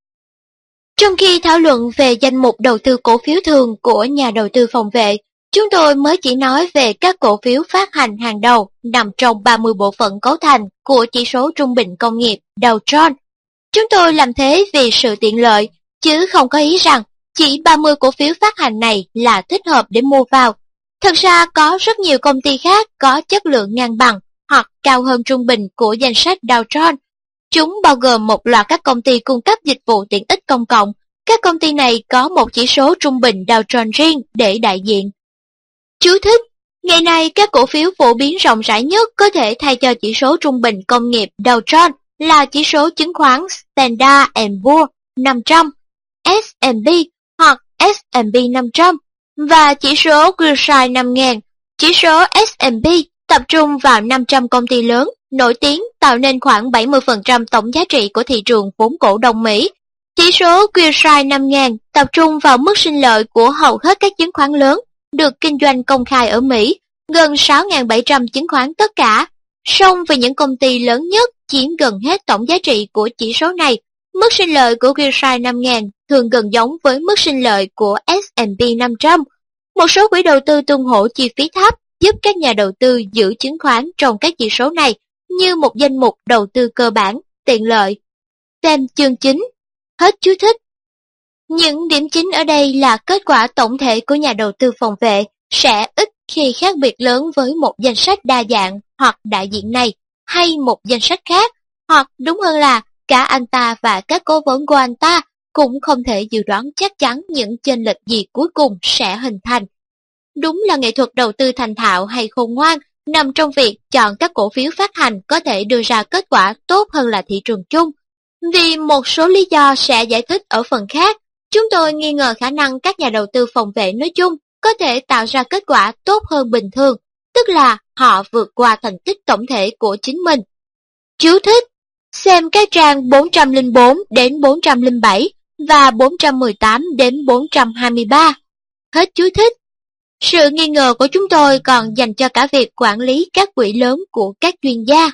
Trong khi thảo luận về danh mục đầu tư cổ phiếu thường của nhà đầu tư phòng vệ, chúng tôi mới chỉ nói về các cổ phiếu phát hành hàng đầu nằm trong 30 bộ phận cấu thành của chỉ số trung bình công nghiệp Dow Jones. Chúng tôi làm thế vì sự tiện lợi, chứ không có ý rằng chỉ 30 cổ phiếu phát hành này là thích hợp để mua vào. Thật ra có rất nhiều công ty khác có chất lượng ngang bằng hoặc cao hơn trung bình của danh sách Dow Jones. Chúng bao gồm một loạt các công ty cung cấp dịch vụ tiện ích công cộng. Các công ty này có một chỉ số trung bình Dow Jones riêng để đại diện. Chú thích: ngày nay các cổ phiếu phổ biến rộng rãi nhất có thể thay cho chỉ số trung bình công nghiệp Dow Jones là chỉ số chứng khoán Standard & Poor's 500, S&P hoặc S&P 500. Và chỉ số Wilshire 5000, chỉ số S&P tập trung vào 500 công ty lớn, nổi tiếng tạo nên khoảng 70% tổng giá trị của thị trường vốn cổ đông Mỹ. Chỉ số Wilshire 5000 tập trung vào mức sinh lợi của hầu hết các chứng khoán lớn, được kinh doanh công khai ở Mỹ, gần 6.700 chứng khoán tất cả. Song về những công ty lớn nhất chiếm gần hết tổng giá trị của chỉ số này, mức sinh lợi của Wilshire 5000 thường gần giống với mức sinh lợi của S&P 500. Một số quỹ đầu tư tuân thủ chi phí thấp giúp các nhà đầu tư giữ chứng khoán trong các chỉ số này như một danh mục đầu tư cơ bản, tiện lợi. Xem chương 9. Hết chú thích. Những điểm chính ở đây là kết quả tổng thể của nhà đầu tư phòng vệ sẽ ít khi khác biệt lớn với một danh sách đa dạng hoặc đại diện này hay một danh sách khác, hoặc đúng hơn là cả anh ta và các cố vấn của anh ta cũng không thể dự đoán chắc chắn những chênh lệch gì cuối cùng sẽ hình thành. Đúng là nghệ thuật đầu tư thành thạo hay khôn ngoan nằm trong việc chọn các cổ phiếu phát hành có thể đưa ra kết quả tốt hơn là thị trường chung. Vì một số lý do sẽ giải thích ở phần khác, chúng tôi nghi ngờ khả năng các nhà đầu tư phòng vệ nói chung có thể tạo ra kết quả tốt hơn bình thường, tức là họ vượt qua thành tích tổng thể của chính mình. Chú thích: xem các trang 404 đến 407 và 418 đến 423. Hết chú thích. Sự nghi ngờ của chúng tôi còn dành cho cả việc quản lý các quỹ lớn của các chuyên gia.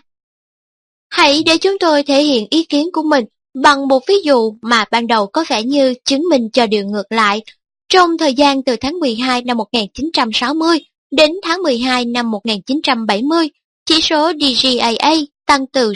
Hãy để chúng tôi thể hiện ý kiến của mình bằng một ví dụ mà ban đầu có vẻ như chứng minh cho điều ngược lại. Trong thời gian từ tháng 12 năm 1960 đến tháng 12 năm 1970, chỉ số DJIA tăng từ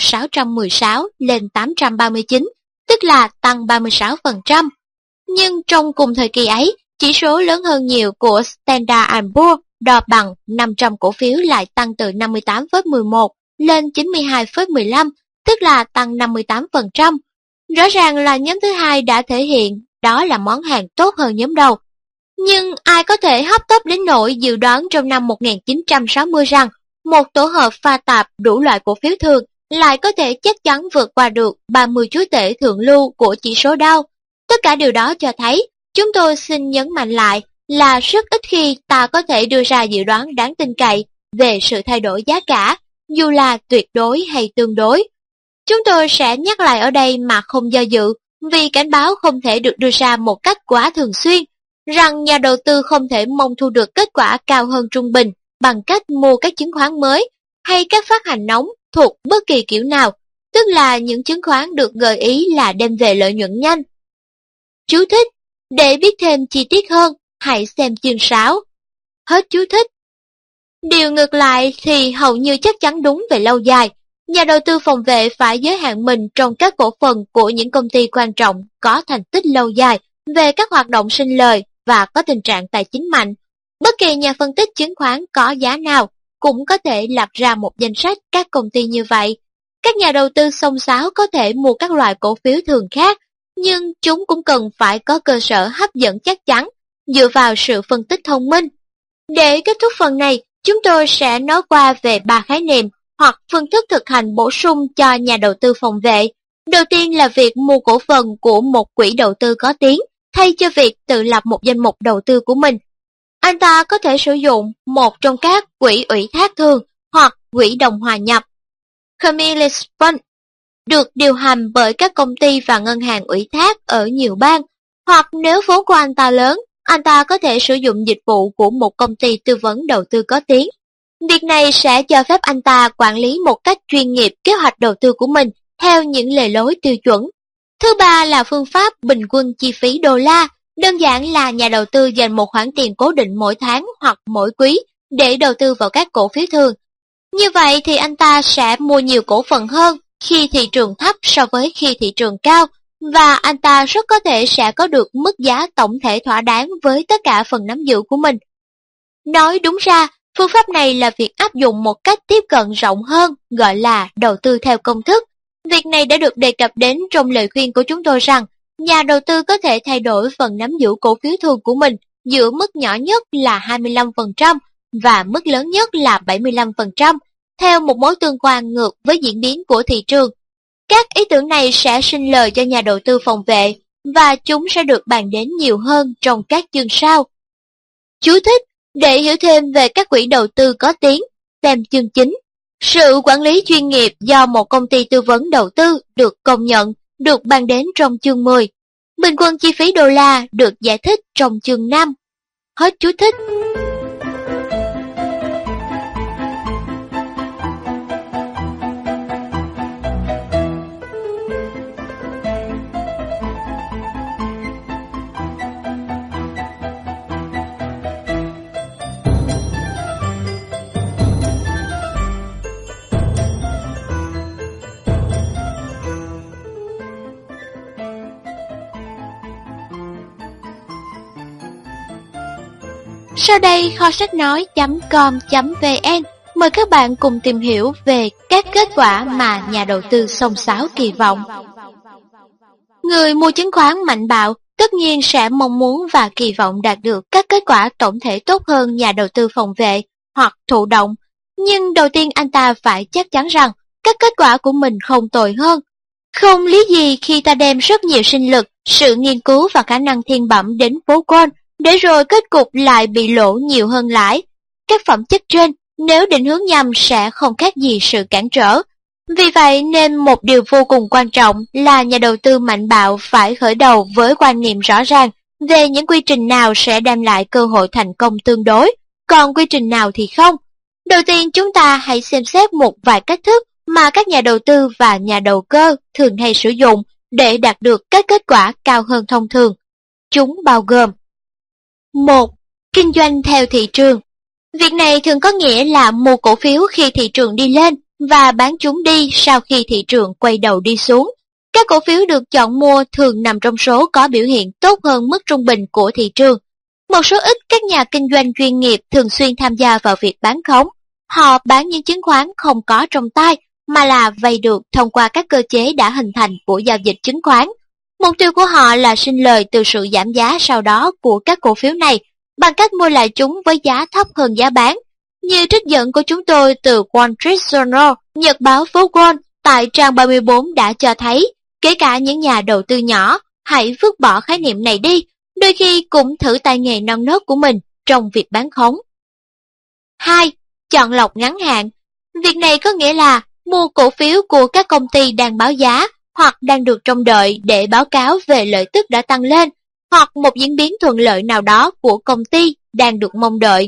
616 lên 839, tức là tăng 36%. Nhưng trong cùng thời kỳ ấy, chỉ số lớn hơn nhiều của Standard & Poor's đo bằng 500 cổ phiếu lại tăng từ 58,11 lên 92,15, tức là tăng 58%. Rõ ràng là nhóm thứ hai đã thể hiện đó là món hàng tốt hơn nhóm đầu. Nhưng ai có thể hấp tấp đến nỗi dự đoán trong năm 1960 rằng một tổ hợp pha tạp đủ loại cổ phiếu thường lại có thể chắc chắn vượt qua được 30 chúa tể thượng lưu của chỉ số Dow. Tất cả điều đó cho thấy, chúng tôi xin nhấn mạnh lại là rất ít khi ta có thể đưa ra dự đoán đáng tin cậy về sự thay đổi giá cả, dù là tuyệt đối hay tương đối. Chúng tôi sẽ nhắc lại ở đây mà không do dự, vì cảnh báo không thể được đưa ra một cách quá thường xuyên, rằng nhà đầu tư không thể mong thu được kết quả cao hơn trung bình bằng cách mua các chứng khoán mới hay các phát hành nóng thuộc bất kỳ kiểu nào, tức là những chứng khoán được gợi ý là đem về lợi nhuận nhanh. Chú thích: để biết thêm chi tiết hơn, hãy xem chương 6. Hết chú thích. Điều ngược lại thì hầu như chắc chắn đúng về lâu dài. Nhà đầu tư phòng vệ phải giới hạn mình trong các cổ phần của những công ty quan trọng có thành tích lâu dài về các hoạt động sinh lời và có tình trạng tài chính mạnh. Bất kỳ nhà phân tích chứng khoán có giá nào cũng có thể lập ra một danh sách các công ty như vậy. Các nhà đầu tư xông xáo có thể mua các loại cổ phiếu thường khác, nhưng chúng cũng cần phải có cơ sở hấp dẫn chắc chắn, dựa vào sự phân tích thông minh. Để kết thúc phần này, chúng tôi sẽ nói qua về 3 khái niệm hoặc phương thức thực hành bổ sung cho nhà đầu tư phòng vệ. Đầu tiên là việc mua cổ phần của một quỹ đầu tư có tiếng, thay cho việc tự lập một danh mục đầu tư của mình. Anh ta có thể sử dụng một trong các quỹ ủy thác thường hoặc quỹ đồng hòa nhập, Camillus Fund, được điều hành bởi các công ty và ngân hàng ủy thác ở nhiều bang, hoặc nếu vốn của anh ta lớn, anh ta có thể sử dụng dịch vụ của một công ty tư vấn đầu tư có tiếng. Việc này sẽ cho phép anh ta quản lý một cách chuyên nghiệp kế hoạch đầu tư của mình theo những lề lối tiêu chuẩn. Thứ ba là phương pháp bình quân chi phí đô la, đơn giản là nhà đầu tư dành một khoản tiền cố định mỗi tháng hoặc mỗi quý để đầu tư vào các cổ phiếu thường. Như vậy thì anh ta sẽ mua nhiều cổ phần hơn khi thị trường thấp so với khi thị trường cao, và anh ta rất có thể sẽ có được mức giá tổng thể thỏa đáng với tất cả phần nắm giữ của mình. Nói đúng ra, phương pháp này là việc áp dụng một cách tiếp cận rộng hơn, gọi là đầu tư theo công thức. Việc này đã được đề cập đến trong lời khuyên của chúng tôi rằng, nhà đầu tư có thể thay đổi phần nắm giữ cổ phiếu thường của mình giữa mức nhỏ nhất là 25% và mức lớn nhất là 75%, theo một mối tương quan ngược với diễn biến của thị trường. Các ý tưởng này sẽ sinh lời cho nhà đầu tư phòng vệ, và chúng sẽ được bàn đến nhiều hơn trong các chương sau. Chú thích: để hiểu thêm về các quỹ đầu tư có tiếng, xem chương 9. Sự quản lý chuyên nghiệp do một công ty tư vấn đầu tư được công nhận được bàn đến trong chương 10. Bình quân chi phí đô la được giải thích trong chương 5. Hết chú thích. Sau đây kho sách nói.com.vn mời các bạn cùng tìm hiểu về các kết quả mà nhà đầu tư xông xáo kỳ vọng. Người mua chứng khoán mạnh bạo tất nhiên sẽ mong muốn và kỳ vọng đạt được các kết quả tổng thể tốt hơn nhà đầu tư phòng vệ hoặc thụ động, nhưng đầu tiên anh ta phải chắc chắn rằng các kết quả của mình không tồi hơn. Không lý gì khi ta đem rất nhiều sinh lực, sự nghiên cứu và khả năng thiên bẩm đến phố Wall, để rồi kết cục lại bị lỗ nhiều hơn lãi. Các phẩm chất trên, nếu định hướng nhầm sẽ không khác gì sự cản trở. Vì vậy nên một điều vô cùng quan trọng là nhà đầu tư mạnh bạo phải khởi đầu với quan niệm rõ ràng về những quy trình nào sẽ đem lại cơ hội thành công tương đối, còn quy trình nào thì không. Đầu tiên chúng ta hãy xem xét một vài cách thức mà các nhà đầu tư và nhà đầu cơ thường hay sử dụng để đạt được các kết quả cao hơn thông thường. Chúng bao gồm: 1. Kinh doanh theo thị trường. Việc này thường có nghĩa là mua cổ phiếu khi thị trường đi lên và bán chúng đi sau khi thị trường quay đầu đi xuống. Các cổ phiếu được chọn mua thường nằm trong số có biểu hiện tốt hơn mức trung bình của thị trường. Một số ít các nhà kinh doanh chuyên nghiệp thường xuyên tham gia vào việc bán khống. Họ bán những chứng khoán không có trong tay mà là vay được thông qua các cơ chế đã hình thành của giao dịch chứng khoán. Mục tiêu của họ là sinh lời từ sự giảm giá sau đó của các cổ phiếu này bằng cách mua lại chúng với giá thấp hơn giá bán. Như trích dẫn của chúng tôi từ Wall Street Journal, nhật báo phố Wall, tại trang 34 đã cho thấy, kể cả những nhà đầu tư nhỏ, hãy vứt bỏ khái niệm này đi, đôi khi cũng thử tay nghề non nớt của mình trong việc bán khống. 2. Chọn lọc ngắn hạn. Việc này có nghĩa là mua cổ phiếu của các công ty đang báo giá hoặc đang được trông đợi để báo cáo về lợi tức đã tăng lên, hoặc một diễn biến thuận lợi nào đó của công ty đang được mong đợi.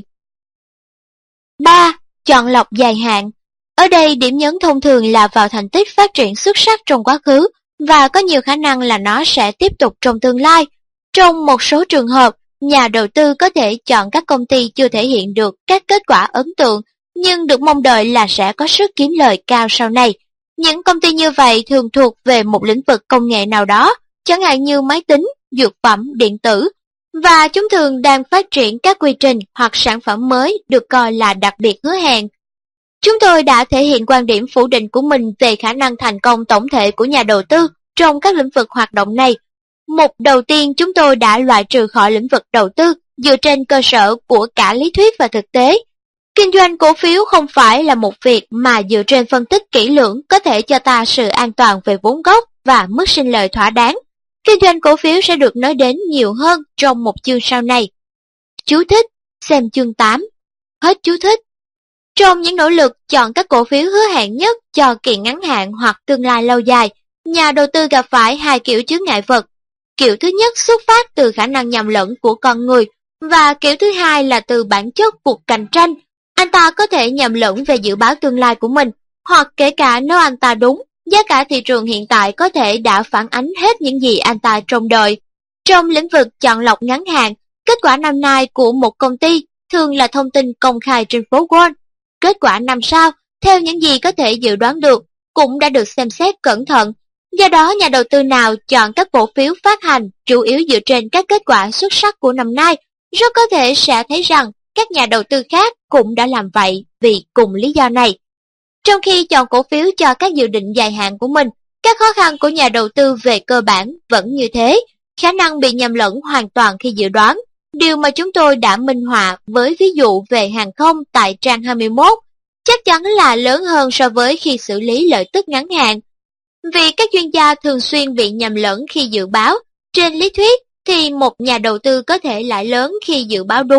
3. Chọn lọc dài hạn. Ở đây điểm nhấn thông thường là vào thành tích phát triển xuất sắc trong quá khứ và có nhiều khả năng là nó sẽ tiếp tục trong tương lai. Trong một số trường hợp, nhà đầu tư có thể chọn các công ty chưa thể hiện được các kết quả ấn tượng nhưng được mong đợi là sẽ có sức kiếm lời cao sau này. Những công ty như vậy thường thuộc về một lĩnh vực công nghệ nào đó, chẳng hạn như máy tính, dược phẩm, điện tử, và chúng thường đang phát triển các quy trình hoặc sản phẩm mới được coi là đặc biệt hứa hẹn. Chúng tôi đã thể hiện quan điểm phủ định của mình về khả năng thành công tổng thể của nhà đầu tư trong các lĩnh vực hoạt động này. Mục đầu tiên chúng tôi đã loại trừ khỏi lĩnh vực đầu tư dựa trên cơ sở của cả lý thuyết và thực tế. Kinh doanh cổ phiếu không phải là một việc mà dựa trên phân tích kỹ lưỡng có thể cho ta sự an toàn về vốn gốc và mức sinh lời thỏa đáng. Kinh doanh cổ phiếu sẽ được nói đến nhiều hơn trong một chương sau này. Chú thích, xem chương 8. Hết chú thích. Trong những nỗ lực chọn các cổ phiếu hứa hẹn nhất cho kỳ ngắn hạn hoặc tương lai lâu dài, nhà đầu tư gặp phải hai kiểu chướng ngại vật. Kiểu thứ nhất xuất phát từ khả năng nhầm lẫn của con người, và kiểu thứ hai là từ bản chất cuộc cạnh tranh. Anh ta có thể nhầm lẫn về dự báo tương lai của mình, hoặc kể cả nếu anh ta đúng, giá cả thị trường hiện tại có thể đã phản ánh hết những gì anh ta trông đợi. Trong lĩnh vực chọn lọc ngắn hạn, kết quả năm nay của một công ty thường là thông tin công khai trên phố Wall. Kết quả năm sau, theo những gì có thể dự đoán được, cũng đã được xem xét cẩn thận. Do đó, nhà đầu tư nào chọn các cổ phiếu phát hành chủ yếu dựa trên các kết quả xuất sắc của năm nay, rất có thể sẽ thấy rằng các nhà đầu tư khác cũng đã làm vậy vì cùng lý do này. Trong khi chọn cổ phiếu cho các dự định dài hạn của mình, các khó khăn của nhà đầu tư về cơ bản vẫn như thế, khả năng bị nhầm lẫn hoàn toàn khi dự đoán, điều mà chúng tôi đã minh họa với ví dụ về hàng không tại trang 21, chắc chắn là lớn hơn so với khi xử lý lợi tức ngắn hạn. Vì các chuyên gia thường xuyên bị nhầm lẫn khi dự báo, trên lý thuyết thì một nhà đầu tư có thể lãi lớn khi dự báo đúng,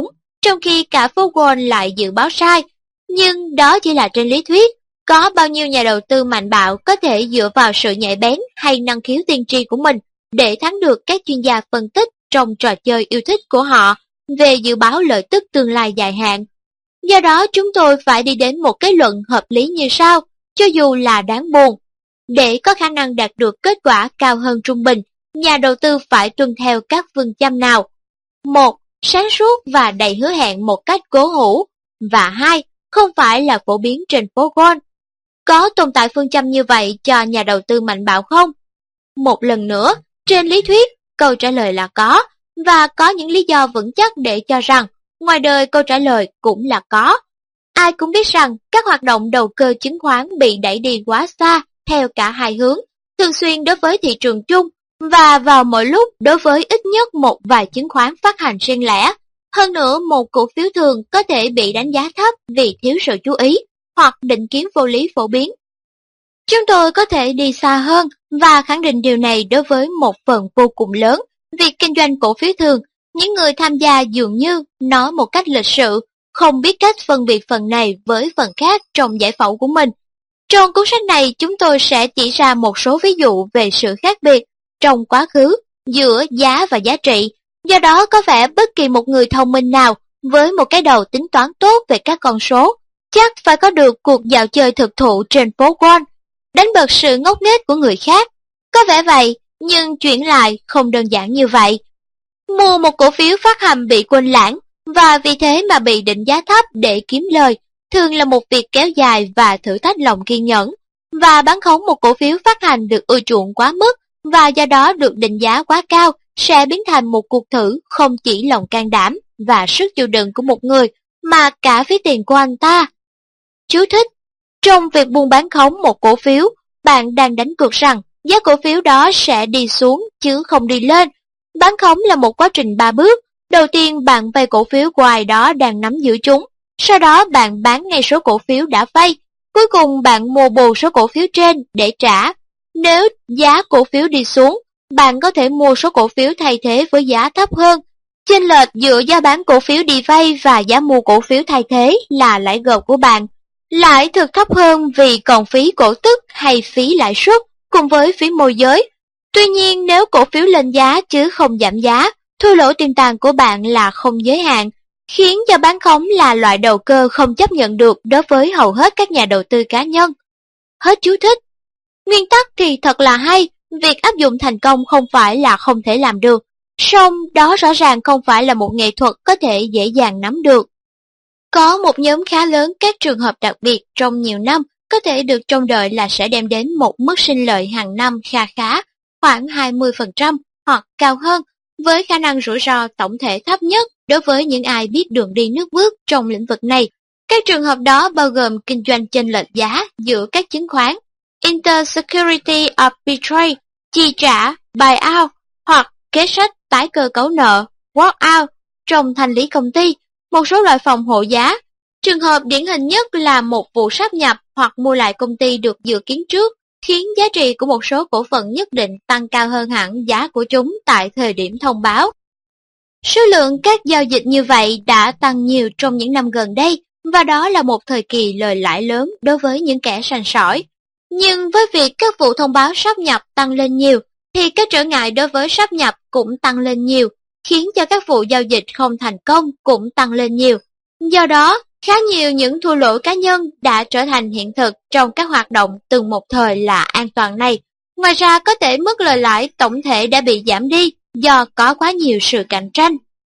trong khi cả phố Wall lại dự báo sai. Nhưng đó chỉ là trên lý thuyết, có bao nhiêu nhà đầu tư mạnh bạo có thể dựa vào sự nhạy bén hay năng khiếu tiên tri của mình để thắng được các chuyên gia phân tích trong trò chơi yêu thích của họ về dự báo lợi tức tương lai dài hạn. Do đó chúng tôi phải đi đến một kết luận hợp lý như sau, cho dù là đáng buồn. Để có khả năng đạt được kết quả cao hơn trung bình, nhà đầu tư phải tuân theo các phương châm nào? 1. Sáng suốt và đầy hứa hẹn một cách cố hữu. Và 2. Không phải là phổ biến trên phố Wall. Có tồn tại phương châm như vậy cho nhà đầu tư mạnh bạo không? Một lần nữa, trên lý thuyết, câu trả lời là có, và có những lý do vững chắc để cho rằng, ngoài đời câu trả lời cũng là có. Ai cũng biết rằng các hoạt động đầu cơ chứng khoán bị đẩy đi quá xa theo cả hai hướng, thường xuyên đối với thị trường chung và vào mọi lúc đối với ít nhất một vài chứng khoán phát hành riêng lẻ. Hơn nữa, một cổ phiếu thường có thể bị đánh giá thấp vì thiếu sự chú ý hoặc định kiến vô lý phổ biến. Chúng tôi có thể đi xa hơn và khẳng định điều này đối với một phần vô cùng lớn. Việc kinh doanh cổ phiếu thường, những người tham gia dường như nói một cách lịch sự, không biết cách phân biệt phần này với phần khác trong giải phẫu của mình. Trong cuốn sách này, chúng tôi sẽ chỉ ra một số ví dụ về sự khác biệt trong quá khứ giữa giá và giá trị. Do đó có vẻ bất kỳ một người thông minh nào với một cái đầu tính toán tốt về các con số chắc phải có được cuộc dạo chơi thực thụ trên phố Wall, đánh bật sự ngốc nghếch của người khác. Có vẻ vậy, nhưng chuyển lại không đơn giản như vậy. Mua một cổ phiếu phát hành bị quên lãng và vì thế mà bị định giá thấp để kiếm lời thường là một việc kéo dài và thử thách lòng kiên nhẫn, và bán khống một cổ phiếu phát hành được ưa chuộng quá mức và do đó được định giá quá cao sẽ biến thành một cuộc thử không chỉ lòng can đảm và sức chịu đựng của một người mà cả phí tiền của anh ta. Chú thích: trong việc buôn bán khống một cổ phiếu, bạn đang đánh cược rằng giá cổ phiếu đó sẽ đi xuống chứ không đi lên. Bán khống là một quá trình 3 bước. Đầu tiên bạn vay cổ phiếu của ai đó đang nắm giữ chúng, sau đó bạn bán ngay số cổ phiếu đã vay, cuối cùng bạn mua bù số cổ phiếu trên để trả. Nếu giá cổ phiếu đi xuống, bạn có thể mua số cổ phiếu thay thế với giá thấp hơn. Chênh lệch giữa giá bán cổ phiếu đi vay và giá mua cổ phiếu thay thế là lãi gộp của bạn. Lãi thực thấp hơn vì còn phí cổ tức hay phí lãi suất cùng với phí môi giới. Tuy nhiên nếu cổ phiếu lên giá chứ không giảm giá, thua lỗ tiềm tàng của bạn là không giới hạn, khiến cho bán khống là loại đầu cơ không chấp nhận được đối với hầu hết các nhà đầu tư cá nhân. Hết chú thích. Nguyên tắc thì thật là hay, việc áp dụng thành công không phải là không thể làm được, song đó rõ ràng không phải là một nghệ thuật có thể dễ dàng nắm được. Có một nhóm khá lớn các trường hợp đặc biệt trong nhiều năm có thể được trông đợi là sẽ đem đến một mức sinh lợi hàng năm kha khá, khoảng 20% hoặc cao hơn, với khả năng rủi ro tổng thể thấp nhất đối với những ai biết đường đi nước bước trong lĩnh vực này. Các trường hợp đó bao gồm kinh doanh chênh lệch giá giữa các chứng khoán, intersecurity arbitrage, chi trả, buyout hoặc kế sách tái cơ cấu nợ, workout trong thanh lý công ty, một số loại phòng hộ giá. Trường hợp điển hình nhất là một vụ sáp nhập hoặc mua lại công ty được dự kiến trước, khiến giá trị của một số cổ phần nhất định tăng cao hơn hẳn giá của chúng tại thời điểm thông báo. Số lượng các giao dịch như vậy đã tăng nhiều trong những năm gần đây, và đó là một thời kỳ lời lãi lớn đối với những kẻ sành sỏi. Nhưng với việc các vụ thông báo sáp nhập tăng lên nhiều, thì các trở ngại đối với sáp nhập cũng tăng lên nhiều, khiến cho các vụ giao dịch không thành công cũng tăng lên nhiều. Do đó, khá nhiều những thua lỗ cá nhân đã trở thành hiện thực trong các hoạt động từng một thời là an toàn này. Ngoài ra có thể mức lời lãi tổng thể đã bị giảm đi do có quá nhiều sự cạnh tranh.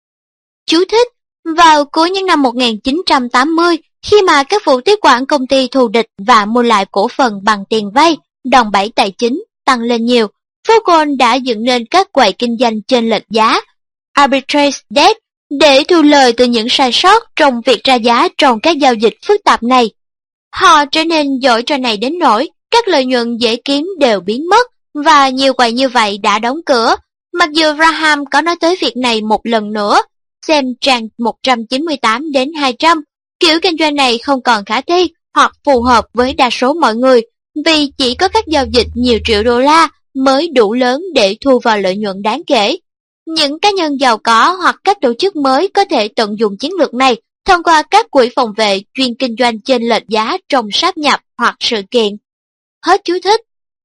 Chú thích: vào cuối những năm 1980, khi mà các vụ tiếp quản công ty thù địch và mua lại cổ phần bằng tiền vay, đòn bẩy tài chính tăng lên nhiều, phố Wall đã dựng nên các quầy kinh doanh chênh lệch giá, arbitrage debt, để thu lời từ những sai sót trong việc ra giá trong các giao dịch phức tạp này. Họ trở nên giỏi trò này đến nỗi các lợi nhuận dễ kiếm đều biến mất, và nhiều quầy như vậy đã đóng cửa. Mặc dù Graham có nói tới việc này một lần nữa, xem trang 198 đến 200, kiểu kinh doanh này không còn khả thi hoặc phù hợp với đa số mọi người, vì chỉ có các giao dịch nhiều triệu đô la mới đủ lớn để thu vào lợi nhuận đáng kể. Những cá nhân giàu có hoặc các tổ chức mới có thể tận dụng chiến lược này thông qua các quỹ phòng vệ chuyên kinh doanh chênh lệch giá trong sáp nhập hoặc sự kiện. Hết chú thích.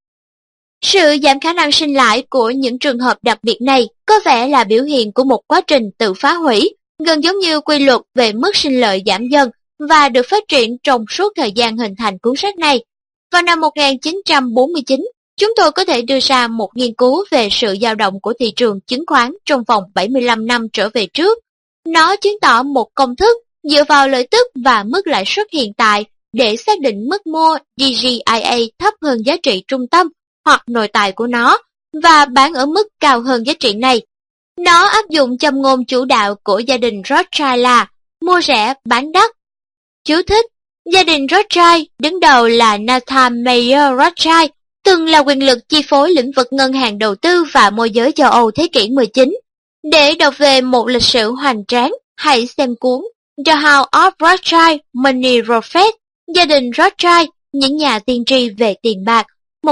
Sự giảm khả năng sinh lãi của những trường hợp đặc biệt này có vẻ là biểu hiện của một quá trình tự phá hủy, gần giống như quy luật về mức sinh lợi giảm dần và được phát triển trong suốt thời gian hình thành cuốn sách này. Vào năm 1949, chúng tôi có thể đưa ra một nghiên cứu về sự dao động của thị trường chứng khoán trong vòng 75 năm trở về trước. Nó chứng tỏ một công thức dựa vào lợi tức và mức lãi suất hiện tại để xác định mức mua DJIA thấp hơn giá trị trung tâm hoặc nội tại của nó và bán ở mức cao hơn giá trị này. Nó áp dụng châm ngôn chủ đạo của gia đình Rothschild là mua rẻ bán đắt. Chú thích: gia đình Rothschild đứng đầu là Nathan Mayer Rothschild, từng là quyền lực chi phối lĩnh vực ngân hàng đầu tư và môi giới châu Âu thế kỷ 19. Để đọc về một lịch sử hoành tráng, hãy xem cuốn The House of Rothschild Money Prophet, gia đình Rothschild, những nhà tiên tri về tiền bạc,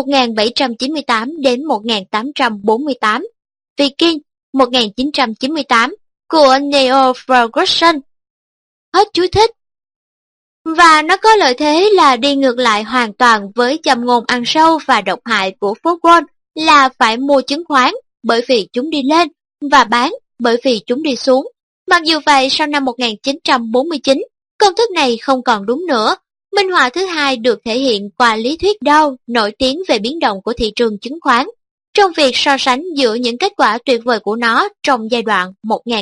1798 đến 1848, Viking, 1998, của Neil Ferguson. Hết chú thích. Và nó có lợi thế là đi ngược lại hoàn toàn với châm ngôn ăn sâu và độc hại của phố Wall là phải mua chứng khoán bởi vì chúng đi lên và bán bởi vì chúng đi xuống. Mặc dù vậy, sau năm 1949, công thức này không còn đúng nữa. Minh họa thứ hai được thể hiện qua lý thuyết Dow nổi tiếng về biến động của thị trường chứng khoán, trong việc so sánh giữa những kết quả tuyệt vời của nó trong giai đoạn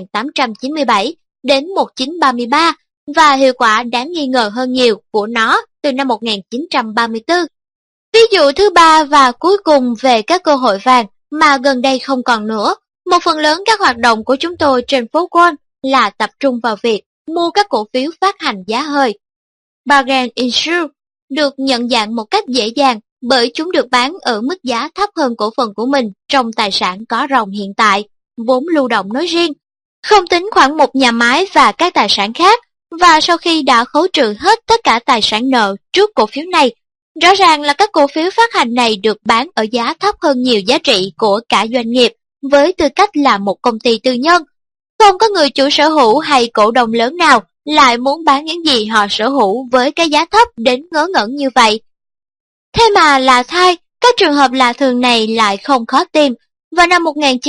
1897 đến 1933 và hiệu quả đáng nghi ngờ hơn nhiều của nó từ năm 1934. Ví dụ thứ ba và cuối cùng về các cơ hội vàng mà gần đây không còn nữa, một phần lớn các hoạt động của chúng tôi trên phố Wall là tập trung vào việc mua các cổ phiếu phát hành giá hời. Bargain issue được nhận dạng một cách dễ dàng bởi chúng được bán ở mức giá thấp hơn cổ phần của mình trong tài sản có ròng hiện tại, vốn lưu động nói riêng, không tính khoản mục nhà máy và các tài sản khác, và sau khi đã khấu trừ hết tất cả tài sản nợ trước cổ phiếu này, rõ ràng là các cổ phiếu phát hành này được bán ở giá thấp hơn nhiều giá trị của cả doanh nghiệp với tư cách là một công ty tư nhân. Không có người chủ sở hữu hay cổ đông lớn nào lại muốn bán những gì họ sở hữu với cái giá thấp đến ngớ ngẩn như vậy. Thế mà lạ thay, các trường hợp lạ thường này lại không khó tìm. Vào năm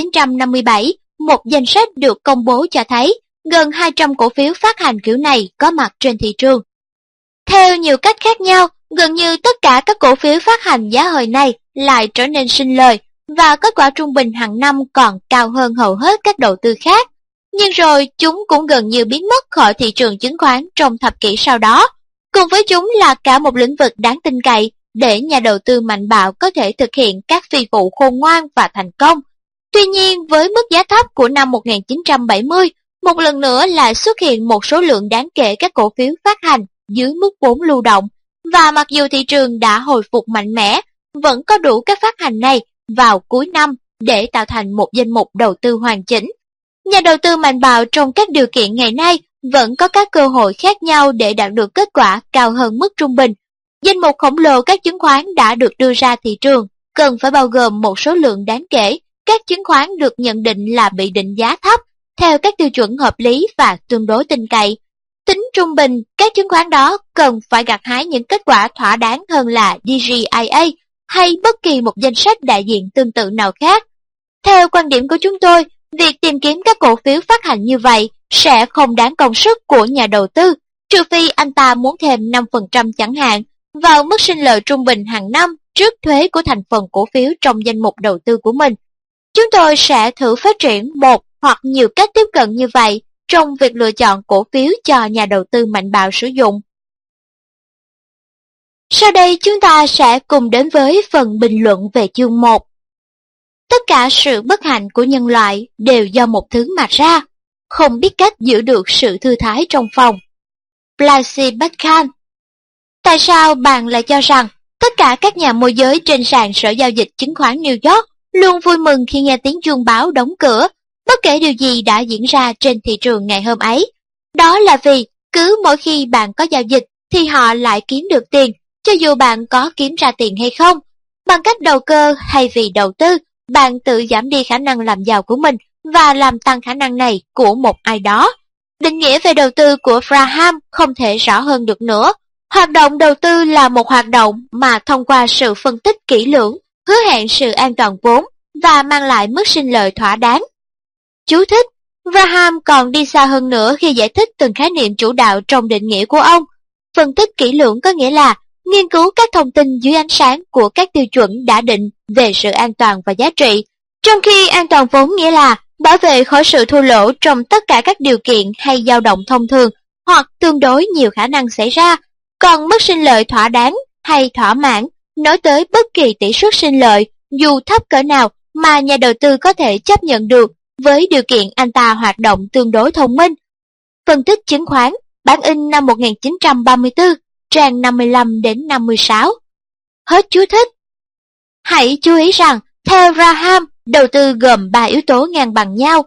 1957, một danh sách được công bố cho thấy gần 200 cổ phiếu phát hành kiểu này có mặt trên thị trường. Theo nhiều cách khác nhau, gần như tất cả các cổ phiếu phát hành giá hời này lại trở nên sinh lời và kết quả trung bình hàng năm còn cao hơn hầu hết các đầu tư khác. Nhưng rồi chúng cũng gần như biến mất khỏi thị trường chứng khoán trong thập kỷ sau đó. Cùng với chúng là cả một lĩnh vực đáng tin cậy để nhà đầu tư mạnh bạo có thể thực hiện các phi vụ khôn ngoan và thành công. Tuy nhiên, với mức giá thấp của năm 1970, một lần nữa lại xuất hiện một số lượng đáng kể các cổ phiếu phát hành dưới mức vốn lưu động, và mặc dù thị trường đã hồi phục mạnh mẽ, vẫn có đủ các phát hành này vào cuối năm để tạo thành một danh mục đầu tư hoàn chỉnh. Nhà đầu tư mạnh bạo trong các điều kiện ngày nay vẫn có các cơ hội khác nhau để đạt được kết quả cao hơn mức trung bình. Danh mục khổng lồ các chứng khoán đã được đưa ra thị trường cần phải bao gồm một số lượng đáng kể các chứng khoán được nhận định là bị định giá thấp theo các tiêu chuẩn hợp lý và tương đối tin cậy. Tính trung bình, các chứng khoán đó cần phải gặt hái những kết quả thỏa đáng hơn là DJIA hay bất kỳ một danh sách đại diện tương tự nào khác. Theo quan điểm của chúng tôi, việc tìm kiếm các cổ phiếu phát hành như vậy sẽ không đáng công sức của nhà đầu tư, trừ phi anh ta muốn thêm 5% chẳng hạn vào mức sinh lợi trung bình hàng năm trước thuế của thành phần cổ phiếu trong danh mục đầu tư của mình. Chúng tôi sẽ thử phát triển một hoặc nhiều cách tiếp cận như vậy trong việc lựa chọn cổ phiếu cho nhà đầu tư mạnh bạo sử dụng. Sau đây chúng ta sẽ cùng đến với phần bình luận về chương 1. Tất cả sự bất hạnh của nhân loại đều do một thứ mà ra, không biết cách giữ được sự thư thái trong phòng. Blaise Pascal. Tại sao bạn lại cho rằng tất cả các nhà môi giới trên sàn sở giao dịch chứng khoán New York luôn vui mừng khi nghe tiếng chuông báo đóng cửa, bất kể điều gì đã diễn ra trên thị trường ngày hôm ấy? Đó là vì cứ mỗi khi bạn có giao dịch thì họ lại kiếm được tiền, cho dù bạn có kiếm ra tiền hay không. Bằng cách đầu cơ hay vì đầu tư, bạn tự giảm đi khả năng làm giàu của mình và làm tăng khả năng này của một ai đó. Định nghĩa về đầu tư của Graham không thể rõ hơn được nữa. Hoạt động đầu tư là một hoạt động mà thông qua sự phân tích kỹ lưỡng, hứa hẹn sự an toàn vốn và mang lại mức sinh lợi thỏa đáng. Chú thích: Graham còn đi xa hơn nữa khi giải thích từng khái niệm chủ đạo trong định nghĩa của ông. Phân tích kỹ lưỡng có nghĩa là nghiên cứu các thông tin dưới ánh sáng của các tiêu chuẩn đã định về sự an toàn và giá trị, trong khi an toàn vốn nghĩa là bảo vệ khỏi sự thua lỗ trong tất cả các điều kiện hay dao động thông thường hoặc tương đối nhiều khả năng xảy ra. Còn mức sinh lợi thỏa đáng hay thỏa mãn nói tới bất kỳ tỷ suất sinh lợi dù thấp cỡ nào mà nhà đầu tư có thể chấp nhận được với điều kiện anh ta hoạt động tương đối thông minh. Phân tích chứng khoán, bản in năm 1934, trang 55 đến 56. Hết chú thích. Hãy chú ý rằng, theo Graham, đầu tư gồm 3 yếu tố ngang bằng nhau.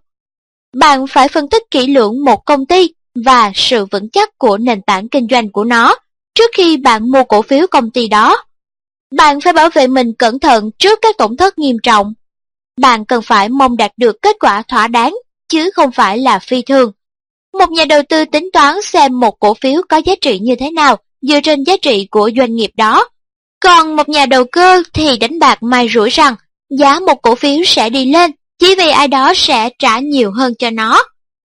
Bạn phải phân tích kỹ lưỡng một công ty và sự vững chắc của nền tảng kinh doanh của nó trước khi bạn mua cổ phiếu công ty đó. Bạn phải bảo vệ mình cẩn thận trước các tổn thất nghiêm trọng. Bạn cần phải mong đạt được kết quả thỏa đáng, chứ không phải là phi thường. Một nhà đầu tư tính toán xem một cổ phiếu có giá trị như thế nào dựa trên giá trị của doanh nghiệp đó. Còn một nhà đầu cơ thì đánh bạc may rủi rằng giá một cổ phiếu sẽ đi lên chỉ vì ai đó sẽ trả nhiều hơn cho nó.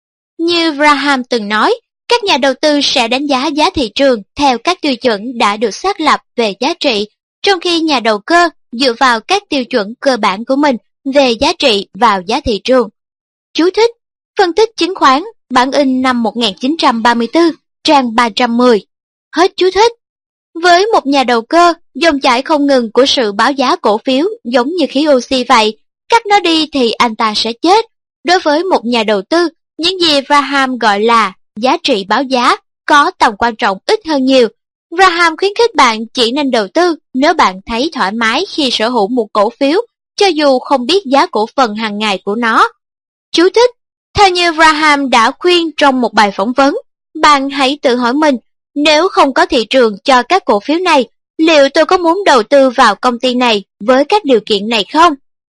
Như Graham từng nói, các nhà đầu tư sẽ đánh giá giá thị trường theo các tiêu chuẩn đã được xác lập về giá trị, trong khi nhà đầu cơ dựa vào các tiêu chuẩn cơ bản của mình về giá trị vào giá thị trường. Chú thích: phân tích chứng khoán, bản in năm 1934, trang 310. Hết chú thích. Với một nhà đầu cơ, dòng chảy không ngừng của sự báo giá cổ phiếu giống như khí oxy vậy, cắt nó đi thì anh ta sẽ chết. Đối với một nhà đầu tư, những gì Graham gọi là giá trị báo giá có tầm quan trọng ít hơn nhiều. Graham khuyến khích bạn chỉ nên đầu tư nếu bạn thấy thoải mái khi sở hữu một cổ phiếu, cho dù không biết giá cổ phần hàng ngày của nó. Chú thích: theo như Graham đã khuyên trong một bài phỏng vấn, bạn hãy tự hỏi mình, nếu không có thị trường cho các cổ phiếu này, liệu tôi có muốn đầu tư vào công ty này với các điều kiện này không?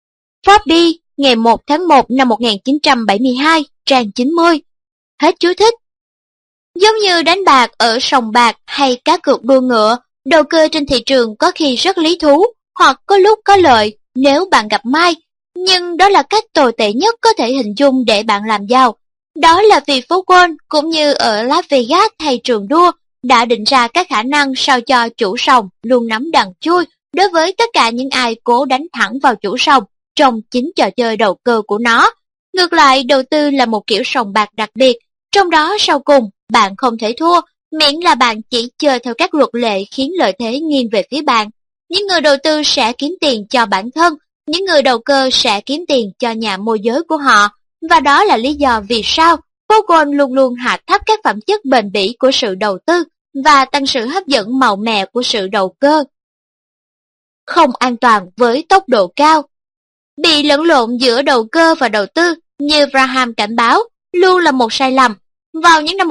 Forbes, ngày 1 tháng 1 năm 1972, trang 90. Hết chú thích. Giống như đánh bạc ở sòng bạc hay cá cược đua ngựa, đầu cơ trên thị trường có khi rất lý thú, hoặc có lúc có lợi nếu bạn gặp may, nhưng đó là cách tồi tệ nhất có thể hình dung để bạn làm giàu. Đó là vì phố Wall cũng như ở Las Vegas hay trường đua đã định ra các khả năng sao cho chủ sòng luôn nắm đằng chui đối với tất cả những ai cố đánh thẳng vào chủ sòng trong chính trò chơi đầu cơ của nó. Ngược lại, đầu tư là một kiểu sòng bạc đặc biệt, trong đó sau cùng bạn không thể thua, miễn là bạn chỉ chơi theo các luật lệ khiến lợi thế nghiêng về phía bạn. Những người đầu tư sẽ kiếm tiền cho bản thân, những người đầu cơ sẽ kiếm tiền cho nhà môi giới của họ, và đó là lý do vì sao phố Wall luôn luôn hạ thấp các phẩm chất bền bỉ của sự đầu tư và tăng sự hấp dẫn màu mè của sự đầu cơ. Không an toàn với tốc độ cao. Bị lẫn lộn giữa đầu cơ và đầu tư, như Graham cảnh báo, luôn là một sai lầm. Vào những năm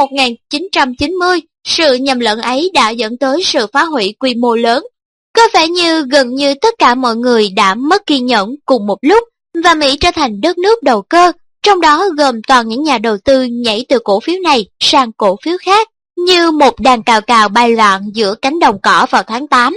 1990, sự nhầm lẫn ấy đã dẫn tới sự phá hủy quy mô lớn. Có vẻ như gần như tất cả mọi người đã mất kiên nhẫn cùng một lúc, và Mỹ trở thành đất nước đầu cơ, trong đó gồm toàn những nhà đầu tư nhảy từ cổ phiếu này sang cổ phiếu khác, như một đàn cào cào bay loạn giữa cánh đồng cỏ vào tháng 8.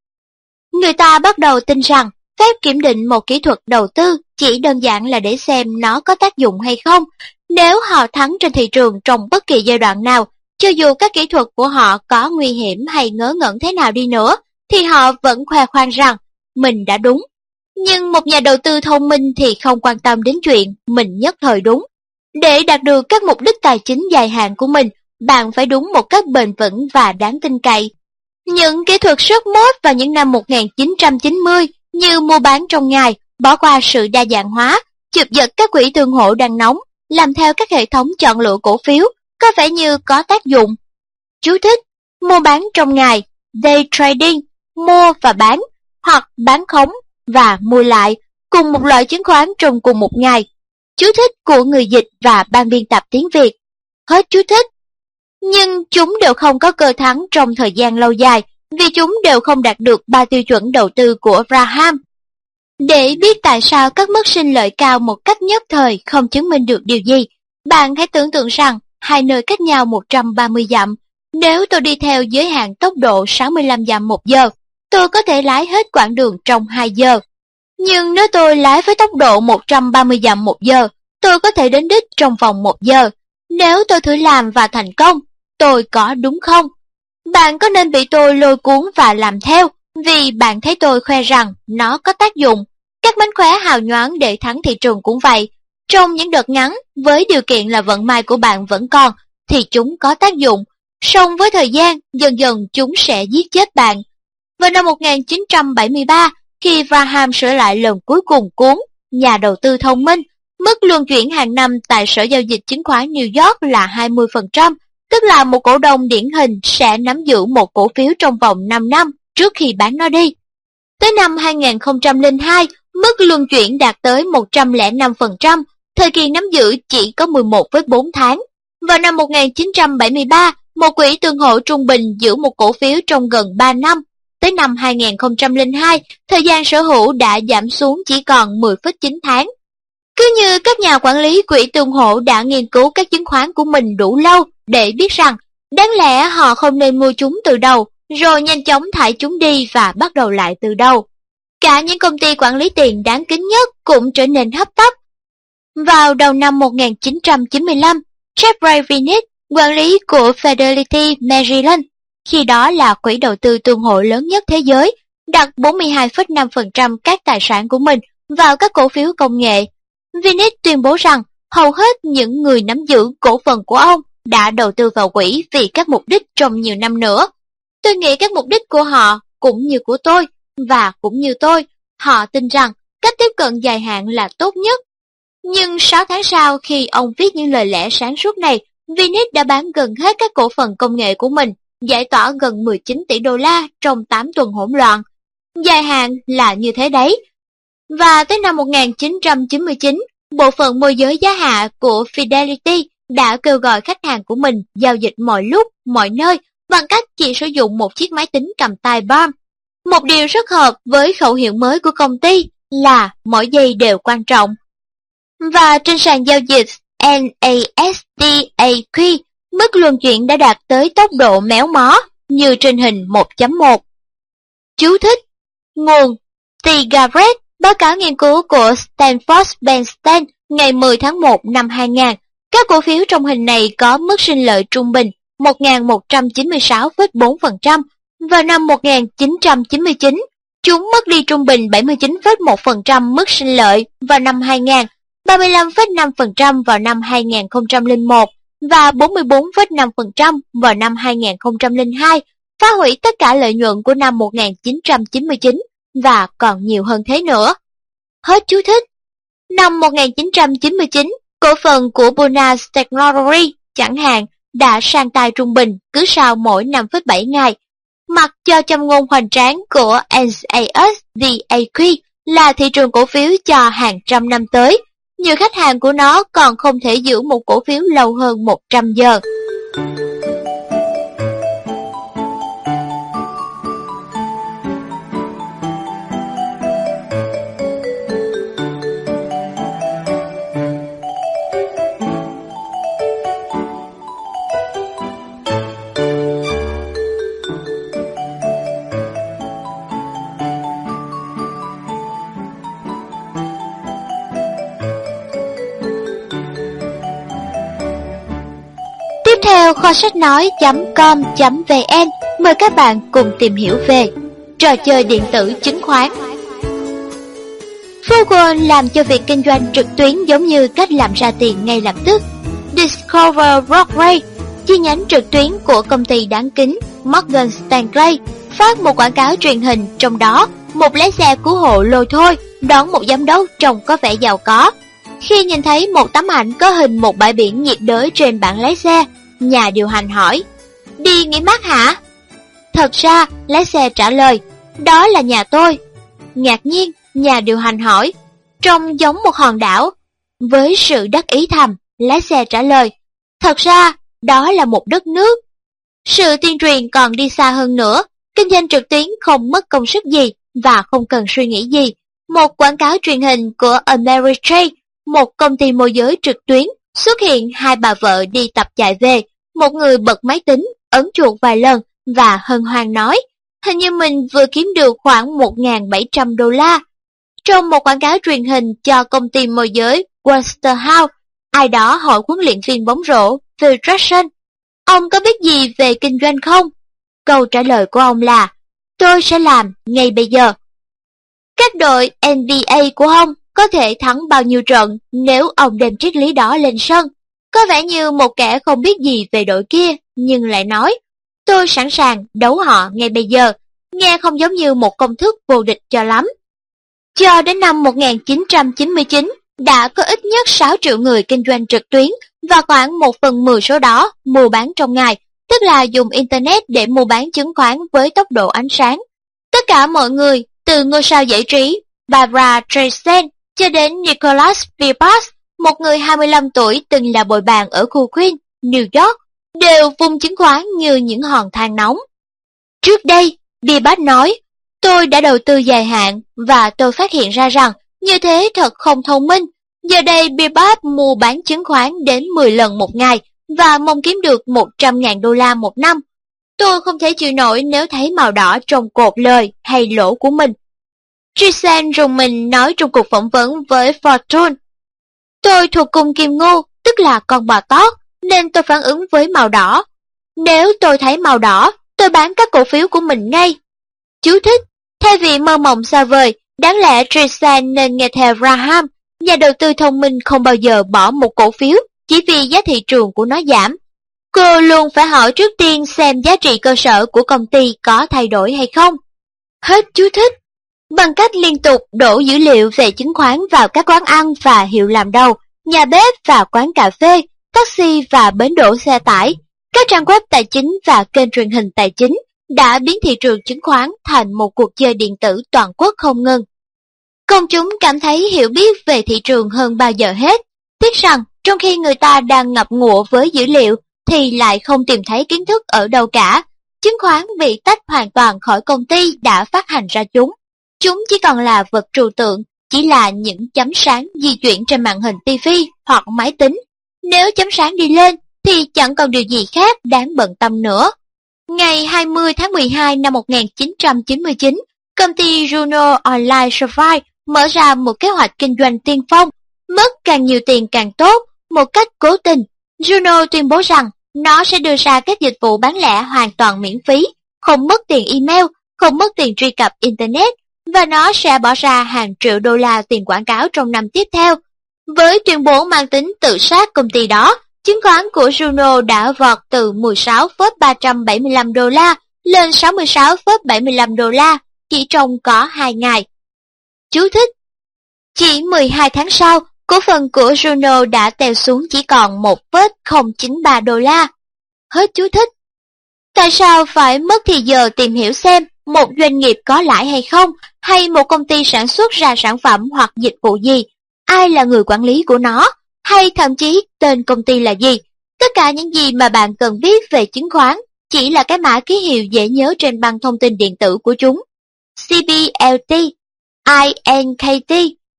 Người ta bắt đầu tin rằng phép kiểm định một kỹ thuật đầu tư chỉ đơn giản là để xem nó có tác dụng hay không. Nếu họ thắng trên thị trường trong bất kỳ giai đoạn nào, cho dù các kỹ thuật của họ có nguy hiểm hay ngớ ngẩn thế nào đi nữa, thì họ vẫn khoe khoang rằng mình đã đúng. Nhưng một nhà đầu tư thông minh thì không quan tâm đến chuyện mình nhất thời đúng. Để đạt được các mục đích tài chính dài hạn của mình, bạn phải đúng một cách bền vững và đáng tin cậy. Những kỹ thuật rất mốt vào những năm 1990 như mua bán trong ngày, bỏ qua sự đa dạng hóa, chụp giật các quỹ tương hỗ đang nóng, làm theo các hệ thống chọn lựa cổ phiếu, có vẻ như có tác dụng. Chú thích: mua bán trong ngày, day trading, mua và bán, hoặc bán khống và mua lại, cùng một loại chứng khoán trong cùng một ngày. Chú thích của người dịch và ban biên tập tiếng Việt. Hết chú thích. Nhưng chúng đều không có cơ thắng trong thời gian lâu dài, vì chúng đều không đạt được 3 tiêu chuẩn đầu tư của Graham. Để biết tại sao các mức sinh lợi cao một cách nhất thời không chứng minh được điều gì, bạn hãy tưởng tượng rằng hai nơi cách nhau 130 dặm. Nếu tôi đi theo giới hạn tốc độ 65 dặm một giờ, tôi có thể lái hết quãng đường trong 2 giờ. Nhưng nếu tôi lái với tốc độ 130 dặm một giờ, tôi có thể đến đích trong vòng 1 giờ. Nếu tôi thử làm và thành công, tôi có đúng không? Bạn có nên bị tôi lôi cuốn và làm theo, vì bạn thấy tôi khoe rằng nó có tác dụng. Các mánh khóe hào nhoáng để thắng thị trường cũng vậy. Trong những đợt ngắn, với điều kiện là vận may của bạn vẫn còn, thì chúng có tác dụng. Song với thời gian, dần dần chúng sẽ giết chết bạn. Vào năm 1973, khi Graham sửa lại lần cuối cùng cuốn Nhà đầu tư thông minh, mức luân chuyển hàng năm tại Sở Giao dịch Chứng khoán New York là 20%, tức là một cổ đông điển hình sẽ nắm giữ một cổ phiếu trong vòng 5 năm trước khi bán nó đi. Tới năm 2002, mức luân chuyển đạt tới 105%, thời kỳ nắm giữ chỉ có 11,4 tháng. Vào năm 1973, một quỹ tương hỗ trung bình giữ một cổ phiếu trong gần 3 năm. Tới năm 2002, thời gian sở hữu đã giảm xuống chỉ còn 10,9 tháng. Cứ như các nhà quản lý quỹ tương hỗ đã nghiên cứu các chứng khoán của mình đủ lâu để biết rằng đáng lẽ họ không nên mua chúng từ đầu, rồi nhanh chóng thải chúng đi và bắt đầu lại từ đầu. Cả những công ty quản lý tiền đáng kính nhất cũng trở nên hấp tấp. Vào đầu năm 1995, Jeffrey Vinnick, quản lý của Fidelity Maryland, khi đó là quỹ đầu tư tương hỗ lớn nhất thế giới, đặt 42,5% các tài sản của mình vào các cổ phiếu công nghệ. Vinnick tuyên bố rằng hầu hết những người nắm giữ cổ phần của ông đã đầu tư vào quỹ vì các mục đích trong nhiều năm nữa. Tôi nghĩ các mục đích của họ cũng như của tôi, và cũng như tôi, họ tin rằng cách tiếp cận dài hạn là tốt nhất. Nhưng 6 tháng sau khi ông viết những lời lẽ sáng suốt này, Vinnick đã bán gần hết các cổ phần công nghệ của mình, giải tỏa gần 19 tỷ đô la trong 8 tuần hỗn loạn. Dài hạn là như thế đấy. Và tới năm 1999, bộ phận môi giới giá hạ của Fidelity đã kêu gọi khách hàng của mình giao dịch mọi lúc, mọi nơi bằng cách chỉ sử dụng một chiếc máy tính cầm tay Palm. Một điều rất hợp với khẩu hiệu mới của công ty là mỗi giây đều quan trọng. Và trên sàn giao dịch NASDAQ, mức luân chuyển đã đạt tới tốc độ méo mó như trên hình 1.1. Chú thích: Nguồn T. Garrett, báo cáo nghiên cứu của Stanford Bernstein ngày 10 tháng 1 năm 2000. Các cổ phiếu trong hình này có mức sinh lợi trung bình 1.196,4%. Vào năm 1999, chúng mất đi trung bình 79,1% mức sinh lợi vào năm 2000, 35,5% vào năm 2001 và 44,5% vào năm 2002, phá hủy tất cả lợi nhuận của năm 1999 và còn nhiều hơn thế nữa. Hết chú thích. Năm 1999, cổ phần của Bonas Technology chẳng hạn đã sang tay trung bình cứ sau mỗi 5,7 ngày. Mặc cho châm ngôn hoành tráng của NASDAQ là thị trường cổ phiếu cho hàng trăm năm tới, nhiều khách hàng của nó còn không thể giữ một cổ phiếu lâu hơn 100 giờ. Tiếp theo, kho sách nói.com.vn mời các bạn cùng tìm hiểu về trò chơi điện tử chứng khoán. Google làm cho việc kinh doanh trực tuyến giống như cách làm ra tiền ngay lập tức. Discover Broadway, chi nhánh trực tuyến của công ty đáng kính Morgan Stanley, phát một quảng cáo truyền hình, trong đó một lái xe cứu hộ lôi thôi đón một giám đốc trông có vẻ giàu có. Khi nhìn thấy một tấm ảnh có hình một bãi biển nhiệt đới trên bảng lái xe, nhà điều hành hỏi: "Đi nghỉ mát hả?" Thật ra, lái xe trả lời: "Đó là nhà tôi." Ngạc nhiên, nhà điều hành hỏi: "Trông giống một hòn đảo." Với sự đắc ý thầm, lái xe trả lời: "Thật ra, đó là một đất nước." Sự tuyên truyền còn đi xa hơn nữa. Kinh doanh trực tuyến không mất công sức gì và không cần suy nghĩ gì. một quảng cáo truyền hình của Ameritrade, một công ty môi giới trực tuyến, xuất hiện hai bà vợ đi tập chạy về, một người bật máy tính, ấn chuột vài lần và hân hoan nói, hình như mình vừa kiếm được khoảng $1.700. Trong một quảng cáo truyền hình cho công ty môi giới Waterhouse, ai đó hỏi huấn luyện viên bóng rổ Phil Jackson, ông có biết gì về kinh doanh không? Câu trả lời của ông là, tôi sẽ làm ngay bây giờ. Các đội NBA của ông có thể thắng bao nhiêu trận nếu ông đem triết lý đó lên sân. Có vẻ như một kẻ không biết gì về đội kia, nhưng lại nói, tôi sẵn sàng đấu họ ngay bây giờ, nghe không giống như một công thức vô địch cho lắm. Cho đến năm 1999, đã có ít nhất 6 triệu người kinh doanh trực tuyến và khoảng 1/10 số đó mua bán trong ngày, tức là dùng Internet để mua bán chứng khoán với tốc độ ánh sáng. Tất cả mọi người, từ ngôi sao giải trí Barbra Streisand cho đến Nicholas Birbas, một người 25 tuổi từng là bồi bàn ở khu Queens, New York, đều vung chứng khoán như những hòn than nóng. Trước đây, Birbas nói, tôi đã đầu tư dài hạn và tôi phát hiện ra rằng như thế thật không thông minh. Giờ đây Birbas mua bán chứng khoán đến 10 lần một ngày và mong kiếm được $100.000 một năm. Tôi không thể chịu nổi nếu thấy màu đỏ trong cột lời hay lỗ của mình. Streisand rùng mình nói trong cuộc phỏng vấn với Fortune. Tôi thuộc cung Kim Ngưu, tức là con bò tót, nên tôi phản ứng với màu đỏ. Nếu tôi thấy màu đỏ, tôi bán các cổ phiếu của mình ngay. Chú thích, thay vì mơ mộng xa vời, đáng lẽ Streisand nên nghe theo Graham, nhà đầu tư thông minh không bao giờ bỏ một cổ phiếu chỉ vì giá thị trường của nó giảm. Cô luôn phải hỏi trước tiên xem giá trị cơ sở của công ty có thay đổi hay không. Hết chú thích. Bằng cách liên tục đổ dữ liệu về chứng khoán vào các quán ăn và hiệu làm đầu, nhà bếp và quán cà phê, taxi và bến đỗ xe tải, các trang web tài chính và kênh truyền hình tài chính đã biến thị trường chứng khoán thành một cuộc chơi điện tử toàn quốc không ngừng. Công chúng cảm thấy hiểu biết về thị trường hơn bao giờ hết, tiếc rằng trong khi người ta đang ngập ngụa với dữ liệu thì lại không tìm thấy kiến thức ở đâu cả. Chứng khoán bị tách hoàn toàn khỏi công ty đã phát hành ra chúng. Chúng chỉ còn là vật trừu tượng, chỉ là những chấm sáng di chuyển trên màn hình TV hoặc máy tính. Nếu chấm sáng đi lên thì chẳng còn điều gì khác đáng bận tâm nữa. Ngày 20 tháng 12 năm 1999, công ty Juno Online Survive mở ra một kế hoạch kinh doanh tiên phong, mất càng nhiều tiền càng tốt. Một cách cố tình, Juno tuyên bố rằng nó sẽ đưa ra các dịch vụ bán lẻ hoàn toàn miễn phí, không mất tiền email, không mất tiền truy cập Internet, và nó sẽ bỏ ra hàng triệu đô la tiền quảng cáo trong năm tiếp theo. Với tuyên bố mang tính tự sát công ty đó, chứng khoán của Juno đã vọt từ $16,375 lên $66,75 chỉ trong có 2 ngày. Chú thích. Chỉ 12 tháng sau, cổ phần của Juno đã teo xuống chỉ còn $1,093. Hết chú thích. Tại sao phải mất thì giờ tìm hiểu xem một doanh nghiệp có lãi hay không, hay một công ty sản xuất ra sản phẩm hoặc dịch vụ gì, ai là người quản lý của nó, hay thậm chí tên công ty là gì? Tất cả những gì mà bạn cần biết về chứng khoán chỉ là cái mã ký hiệu dễ nhớ trên băng thông tin điện tử của chúng. CBLT, INKT,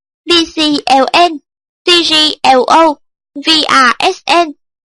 VCLN, TGLO, VRSN,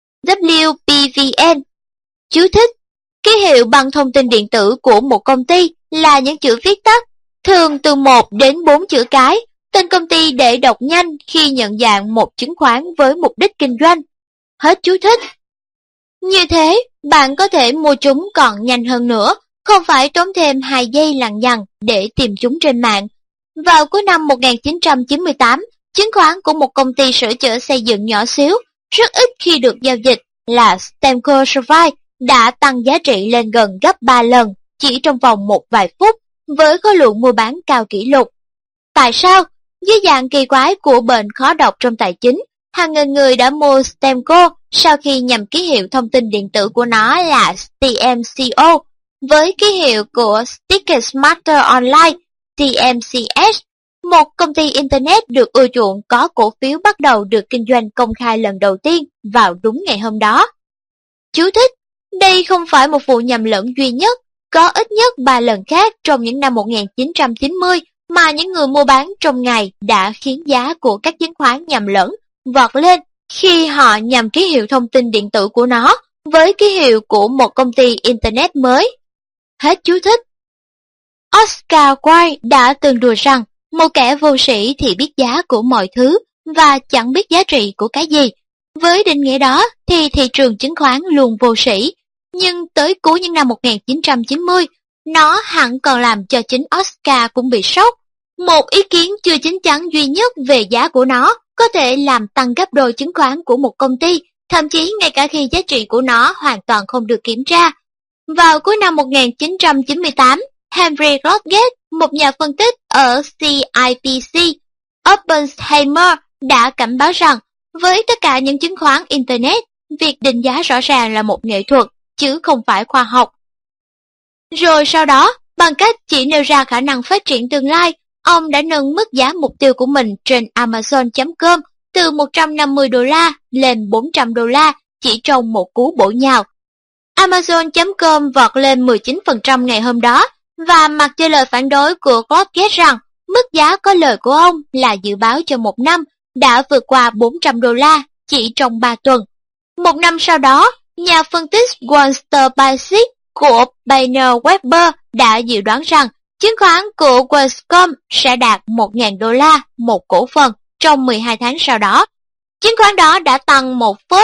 WPVN. Chú thích. Ký hiệu bằng thông tin điện tử của một công ty là những chữ viết tắt, thường từ 1 đến 4 chữ cái, tên công ty để đọc nhanh khi nhận dạng một chứng khoán với mục đích kinh doanh. Hết chú thích. Như thế, bạn có thể mua chúng còn nhanh hơn nữa, không phải tốn thêm 2 giây lằng nhằng để tìm chúng trên mạng. Vào cuối năm 1998, chứng khoán của một công ty sửa chữa xây dựng nhỏ xíu, rất ít khi được giao dịch là Stemco Survive, đã tăng giá trị lên gần gấp 3 lần chỉ trong vòng một vài phút với khối lượng mua bán cao kỷ lục. Tại sao? Dưới dạng kỳ quái của bệnh khó đọc trong tài chính, hàng nghìn người đã mua Stemco sau khi nhầm ký hiệu thông tin điện tử của nó là TMCO với ký hiệu của Ticketmaster Online TMCS, một công ty Internet được ưa chuộng có cổ phiếu bắt đầu được kinh doanh công khai lần đầu tiên vào đúng ngày hôm đó. Chú thích. Đây không phải một vụ nhầm lẫn duy nhất, có ít nhất 3 lần khác trong những năm 1990, mà những người mua bán trong ngày đã khiến giá của các chứng khoán nhầm lẫn vọt lên khi họ nhầm ký hiệu thông tin điện tử của nó với ký hiệu của một công ty Internet mới. Hết chú thích. Oscar Wilde đã từng đùa rằng một kẻ vô sĩ thì biết giá của mọi thứ và chẳng biết giá trị của cái gì. Với định nghĩa đó thì thị trường chứng khoán luôn vô sĩ, nhưng tới cuối những năm 1990, nó hẳn còn làm cho chính Oscar cũng bị sốc. Một ý kiến chưa chín chắn duy nhất về giá của nó có thể làm tăng gấp đôi chứng khoán của một công ty, thậm chí ngay cả khi giá trị của nó hoàn toàn không được kiểm tra. Vào cuối năm 1998, Henry Rodgers, một nhà phân tích ở CIPC, Oppenheimer đã cảnh báo rằng với tất cả những chứng khoán Internet, việc định giá rõ ràng là một nghệ thuật, chứ không phải khoa học. Rồi sau đó, bằng cách chỉ nêu ra khả năng phát triển tương lai, ông đã nâng mức giá mục tiêu của mình trên Amazon.com từ $150 lên $400 chỉ trong một cú bổ nhào. Amazon.com vọt lên 19% ngày hôm đó, và mặc cho lời phản đối của Rodgers rằng mức giá có lời của ông là dự báo cho một năm đã vượt qua $400 chỉ trong 3 tuần. Một năm sau đó, nhà phân tích Walter Basic của Bainer Weber đã dự đoán rằng chứng khoán của Westcom sẽ đạt $1.000 một cổ phần trong 12 tháng sau đó. Chứng khoán đó đã tăng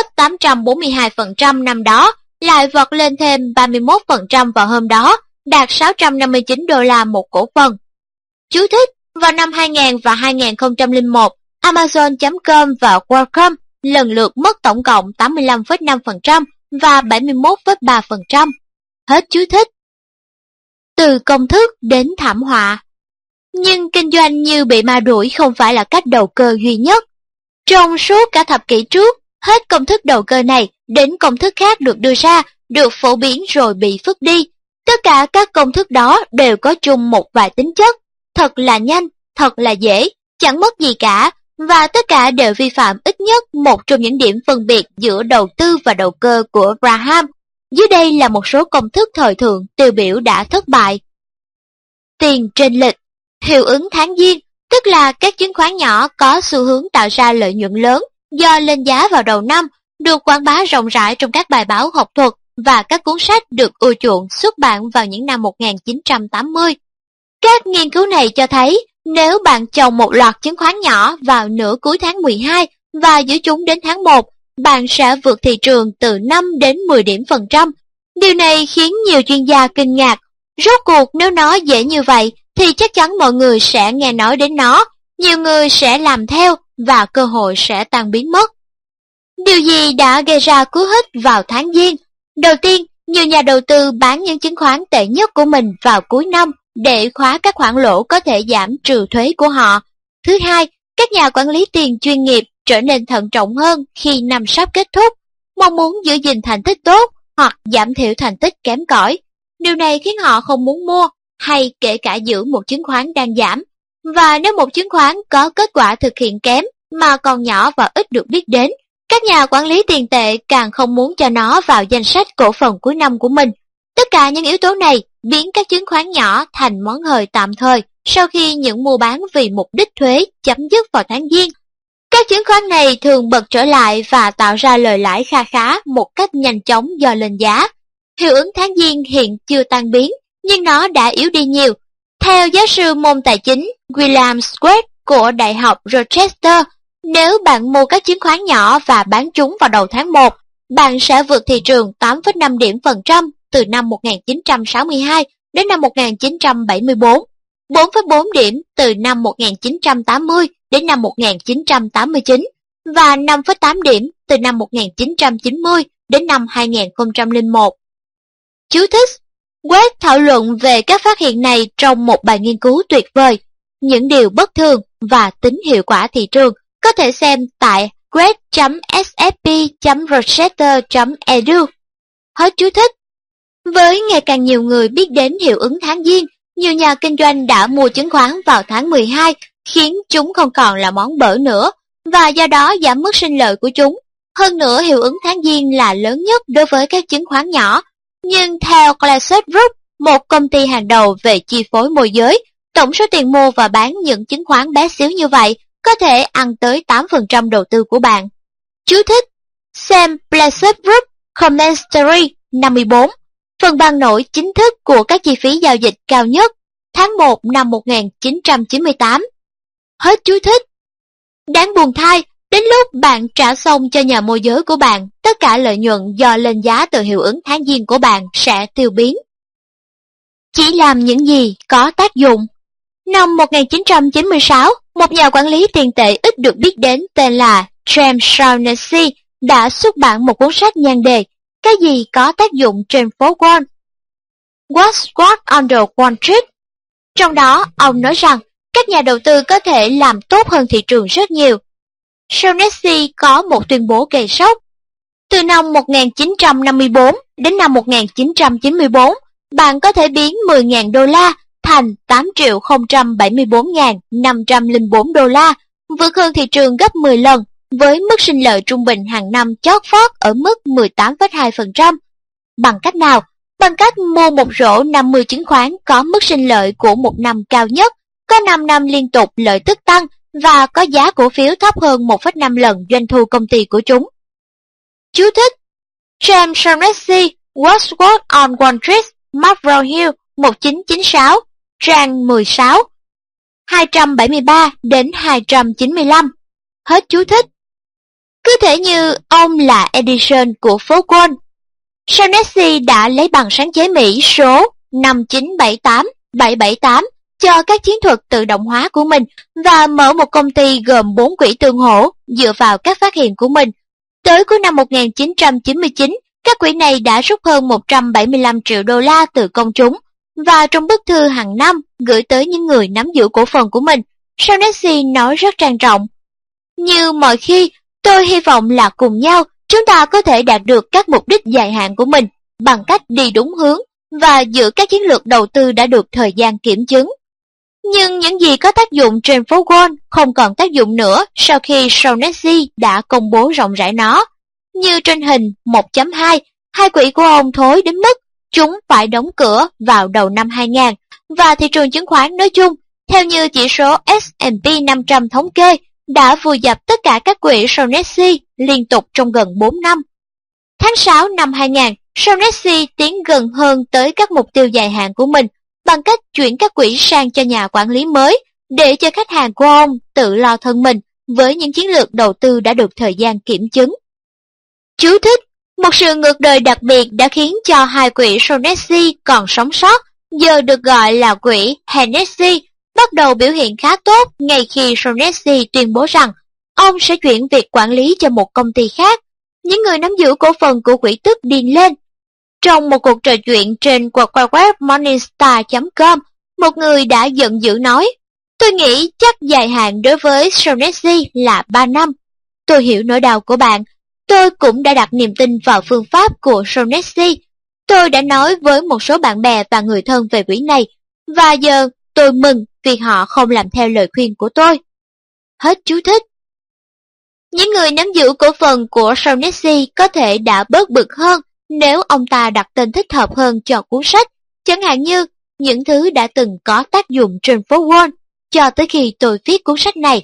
1,842% năm đó, lại vọt lên thêm 31% vào hôm đó, đạt $659 một cổ phần. Chú thích: vào năm 2000 và 2001, Amazon.com và Qualcomm lần lượt mất tổng cộng 85,5% và 71,3%. Hết chú thích. Từ công thức đến thảm họa. Nhưng kinh doanh như bị ma đuổi không phải là cách đầu cơ duy nhất. Trong suốt cả thập kỷ trước, hết công thức đầu cơ này đến công thức khác được đưa ra, được phổ biến rồi bị phức đi. Tất cả các công thức đó đều có chung một vài tính chất, thật là nhanh, thật là dễ, chẳng mất gì cả, và tất cả đều vi phạm ít nhất một trong những điểm phân biệt giữa đầu tư và đầu cơ của Graham. Dưới đây là một số công thức thời thượng tiêu biểu đã thất bại. Tiền chênh lệch, hiệu ứng tháng giêng, tức là các chứng khoán nhỏ có xu hướng tạo ra lợi nhuận lớn do lên giá vào đầu năm, được quảng bá rộng rãi trong các bài báo học thuật và các cuốn sách được ưa chuộng xuất bản vào những năm 1980. Các nghiên cứu này cho thấy, nếu bạn chồng một loạt chứng khoán nhỏ vào nửa cuối tháng 12 và giữ chúng đến tháng 1, bạn sẽ vượt thị trường từ 5 đến 10 điểm phần trăm. Điều này khiến nhiều chuyên gia kinh ngạc. Rốt cuộc nếu nó dễ như vậy, thì chắc chắn mọi người sẽ nghe nói đến nó, nhiều người sẽ làm theo và cơ hội sẽ tan biến mất. Điều gì đã gây ra cú hích vào tháng giêng? Đầu tiên, nhiều nhà đầu tư bán những chứng khoán tệ nhất của mình vào cuối năm để khóa các khoản lỗ có thể giảm trừ thuế của họ. Thứ hai, các nhà quản lý tiền chuyên nghiệp trở nên thận trọng hơn khi năm sắp kết thúc, mong muốn giữ gìn thành tích tốt hoặc giảm thiểu thành tích kém cỏi. Điều này khiến họ không muốn mua hay kể cả giữ một chứng khoán đang giảm. Và nếu một chứng khoán có kết quả thực hiện kém mà còn nhỏ và ít được biết đến, các nhà quản lý tiền tệ càng không muốn cho nó vào danh sách cổ phần cuối năm của mình. Tất cả những yếu tố này biến các chứng khoán nhỏ thành món hời tạm thời sau khi những mua bán vì mục đích thuế chấm dứt vào tháng giêng. Các chứng khoán này thường bật trở lại và tạo ra lời lãi kha khá một cách nhanh chóng do lên giá. Hiệu ứng tháng giêng hiện chưa tan biến, nhưng nó đã yếu đi nhiều. Theo giáo sư môn tài chính William Square của Đại học Rochester, nếu bạn mua các chứng khoán nhỏ và bán chúng vào đầu tháng 1, bạn sẽ vượt thị trường 8,5 điểm phần trăm từ năm 1962 đến năm 1974, 4,4 điểm từ năm 1980 đến năm 1989 và 5,8 điểm từ năm 1990 đến năm 2001. Chú thích: West thảo luận về các phát hiện này trong một bài nghiên cứu tuyệt vời, những điều bất thường và tính hiệu quả thị trường, có thể xem tại west.sfp.rochester.edu. Hết chú thích. Với ngày càng nhiều người biết đến hiệu ứng tháng giêng, nhiều nhà kinh doanh đã mua chứng khoán vào tháng 12, khiến chúng không còn là món bở nữa, và do đó giảm mức sinh lợi của chúng. Hơn nữa, hiệu ứng tháng giêng là lớn nhất đối với các chứng khoán nhỏ. Nhưng theo Classic Group, một công ty hàng đầu về chi phối môi giới, Tổng số tiền mua và bán những chứng khoán bé xíu như vậy có thể ăn tới 8% đầu tư của bạn. Chú thích: xem Blessed Group Commentary 54, phần bằng nổi chính thức của các chi phí giao dịch cao nhất tháng 1 năm 1998. Hết chú thích. Đáng buồn thay, đến lúc bạn trả xong cho nhà môi giới của bạn, tất cả lợi nhuận do lên giá từ hiệu ứng tháng giêng của bạn sẽ tiêu biến. Chỉ làm những gì có tác dụng. Năm 1996, một nhà quản lý tiền tệ ít được biết đến tên là James Shaughnessy đã xuất bản một cuốn sách nhan đề Cái gì có tác dụng trên phố Wall? What's What on the Wall Street? Trong đó, ông nói rằng các nhà đầu tư có thể làm tốt hơn thị trường rất nhiều. Shaughnessy có một tuyên bố gây sốc. Từ năm 1954 đến năm 1994, bạn có thể biến 10.000 đô la thành 8.074.504 đô la, vượt hơn thị trường gấp 10 lần, với mức sinh lợi trung bình hàng năm chót vót ở mức 18,2%. Bằng cách nào? Bằng cách mua một rổ 50 chứng khoán có mức sinh lợi của một năm cao nhất, có 5 năm liên tục lợi tức tăng và có giá cổ phiếu thấp hơn 1,5 lần doanh thu công ty của chúng. Chú thích: James Shaughnessy, What's What on Wall Street, McGraw-Hill, 1996, trang 16, 273 đến 295. Hết chú thích. Cứ thể như ông là Edison của phố Wall, Shaughnessy đã lấy bằng sáng chế Mỹ số 5978778 cho các chiến thuật tự động hóa của mình và mở một công ty gồm 4 quỹ tương hỗ dựa vào các phát hiện của mình. Tới cuối năm 1999, các quỹ này đã rút hơn 175 triệu đô la từ công chúng, và trong bức thư hàng năm gửi tới những người nắm giữ cổ phần của mình, Shaughnessy nói rất trang trọng: Như mọi khi, tôi hy vọng là cùng nhau chúng ta có thể đạt được các mục đích dài hạn của mình bằng cách đi đúng hướng và giữ các chiến lược đầu tư đã được thời gian kiểm chứng. Nhưng những gì có tác dụng trên phố Wall không còn tác dụng nữa sau khi Shaughnessy đã công bố rộng rãi nó. Như trên hình 1.2, hai quỹ của ông thối đến mức chúng phải đóng cửa vào đầu năm 2000, và thị trường chứng khoán nói chung, theo như chỉ số S&P 500 thống kê, đã vùi dập tất cả các quỹ Shaughnessy liên tục trong gần 4 năm. Tháng 6 năm 2000, Shaughnessy tiến gần hơn tới các mục tiêu dài hạn của mình bằng cách chuyển các quỹ sang cho nhà quản lý mới để cho khách hàng của ông tự lo thân mình với những chiến lược đầu tư đã được thời gian kiểm chứng. Chú thích: một sự ngược đời đặc biệt đã khiến cho hai quỹ Shaughnessy còn sống sót, giờ được gọi là quỹ Hennessy, bắt đầu biểu hiện khá tốt ngay khi Shaughnessy tuyên bố rằng ông sẽ chuyển việc quản lý cho một công ty khác. Những người nắm giữ cổ phần của quỹ tức điên lên. Trong một cuộc trò chuyện trên web Morningstar.com, một người đã giận dữ nói: Tôi nghĩ chắc dài hạn đối với Shaughnessy là 3 năm. Tôi hiểu nỗi đau của bạn. Tôi cũng đã đặt niềm tin vào phương pháp của Shaughnessy. Tôi đã nói với một số bạn bè và người thân về quỹ này, và giờ tôi mừng vì họ không làm theo lời khuyên của tôi. Hết chú thích. Những người nắm giữ cổ phần của Shaughnessy có thể đã bớt bực hơn nếu ông ta đặt tên thích hợp hơn cho cuốn sách, chẳng hạn như những thứ đã từng có tác dụng trên phố Wall cho tới khi tôi viết cuốn sách này.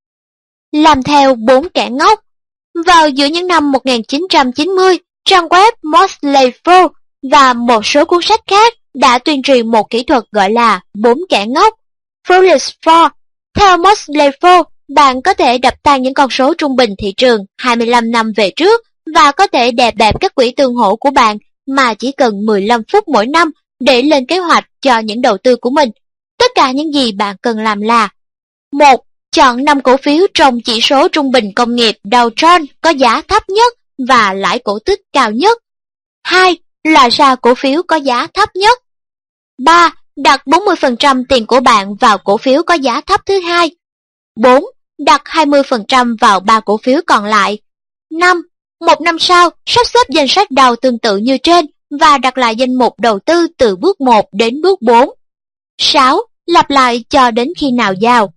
Làm theo 4 kẻ ngốc. Vào giữa những năm 1990, trang web Motley Fool và một số cuốn sách khác đã tuyên truyền một kỹ thuật gọi là 4 kẻ ngốc, Foolish Four. Theo Motley Fool, bạn có thể đập tan những con số trung bình thị trường 25 năm về trước và có thể đè bẹp các quỹ tương hỗ của bạn mà chỉ cần 15 phút mỗi năm để lên kế hoạch cho những đầu tư của mình. Tất cả những gì bạn cần làm là: 1. Chọn 5 cổ phiếu trong chỉ số trung bình công nghiệp Dow Jones có giá thấp nhất và lãi cổ tức cao nhất. 2. Loại ra cổ phiếu có giá thấp nhất. 3. Đặt 40% tiền của bạn vào cổ phiếu có giá thấp thứ hai. 4. Đặt 20% vào 3 cổ phiếu còn lại. 5. Một năm sau, sắp xếp danh sách đầu tương tự như trên và đặt lại danh mục đầu tư từ bước 1 đến bước 4. 6. Lặp lại cho đến khi nào giàu.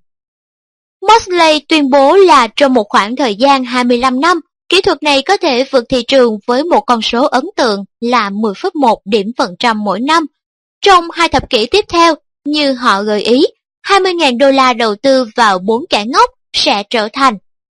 Motley tuyên bố là trong một khoảng thời gian 25 năm, kỹ thuật này có thể vượt thị trường với một con số ấn tượng là 10,1 điểm phần trăm mỗi năm. Trong 2 thập kỷ tiếp theo, như họ gợi ý, 20.000 đô la đầu tư vào 4 kẻ ngốc sẽ trở thành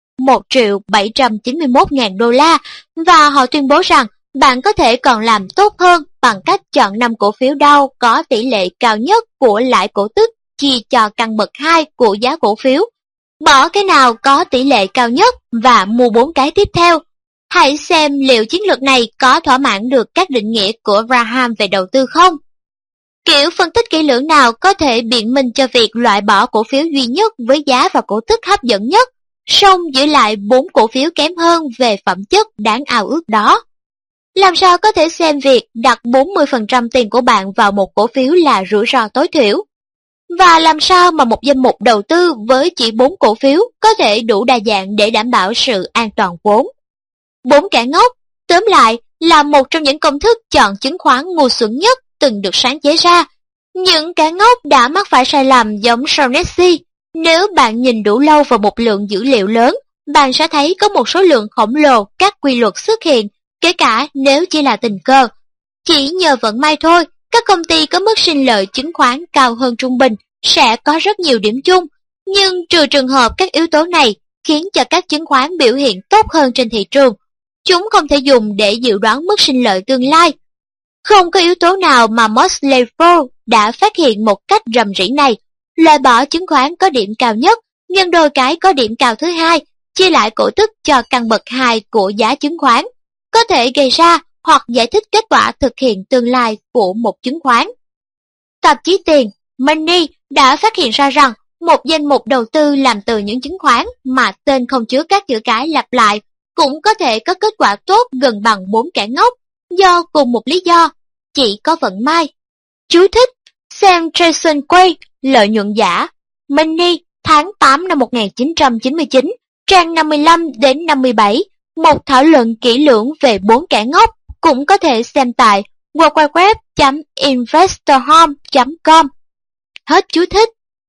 1.791.000 đô la, và họ tuyên bố rằng bạn có thể còn làm tốt hơn bằng cách chọn 5 cổ phiếu Dow có tỷ lệ cao nhất của lãi cổ tức chia cho căn bậc 2 của giá cổ phiếu. Bỏ cái nào có tỷ lệ cao nhất và mua 4 cái tiếp theo. Hãy xem liệu chiến lược này có thỏa mãn được các định nghĩa của Graham về đầu tư không. Kiểu phân tích kỹ lưỡng nào có thể biện minh cho việc loại bỏ cổ phiếu duy nhất với giá và cổ tức hấp dẫn nhất, song giữ lại 4 cổ phiếu kém hơn về phẩm chất đáng ao ước đó? Làm sao có thể xem việc đặt 40% tiền của bạn vào một cổ phiếu là rủi ro tối thiểu? Và làm sao mà một danh mục đầu tư với chỉ 4 cổ phiếu có thể đủ đa dạng để đảm bảo sự an toàn vốn? 4 kẻ ngốc, tóm lại, là một trong những công thức chọn chứng khoán ngu xuẩn nhất từng được sáng chế ra. Những kẻ ngốc đã mắc phải sai lầm giống Shaughnessy. Nếu bạn nhìn đủ lâu vào một lượng dữ liệu lớn, bạn sẽ thấy có một số lượng khổng lồ các quy luật xuất hiện, kể cả nếu chỉ là tình cờ. Chỉ nhờ vận may thôi, các công ty có mức sinh lợi chứng khoán cao hơn trung bình sẽ có rất nhiều điểm chung, nhưng trừ trường hợp các yếu tố này khiến cho các chứng khoán biểu hiện tốt hơn trên thị trường, chúng không thể dùng để dự đoán mức sinh lợi tương lai. Không có yếu tố nào mà Motley Fool đã phát hiện một cách rầm rĩ này. Loại bỏ chứng khoán có điểm cao nhất, nhân đôi cái có điểm cao thứ hai, chia lại cổ tức cho căn bậc 2 của giá chứng khoán, có thể gây ra hoặc giải thích kết quả thực hiện tương lai của một chứng khoán. Tạp chí tiền Money đã phát hiện ra rằng một danh mục đầu tư làm từ những chứng khoán mà tên không chứa các chữ cái lặp lại cũng có thể có kết quả tốt gần bằng 4 kẻ ngốc, do cùng một lý do, chỉ có vận may. Chú thích: Sam Jason Quay, lợi nhuận giả, Money, tháng 8 năm 1999, trang 55 đến 57, một thảo luận kỹ lưỡng về 4 kẻ ngốc, cũng có thể xem tại www.investorhome.com. Hết chú thích.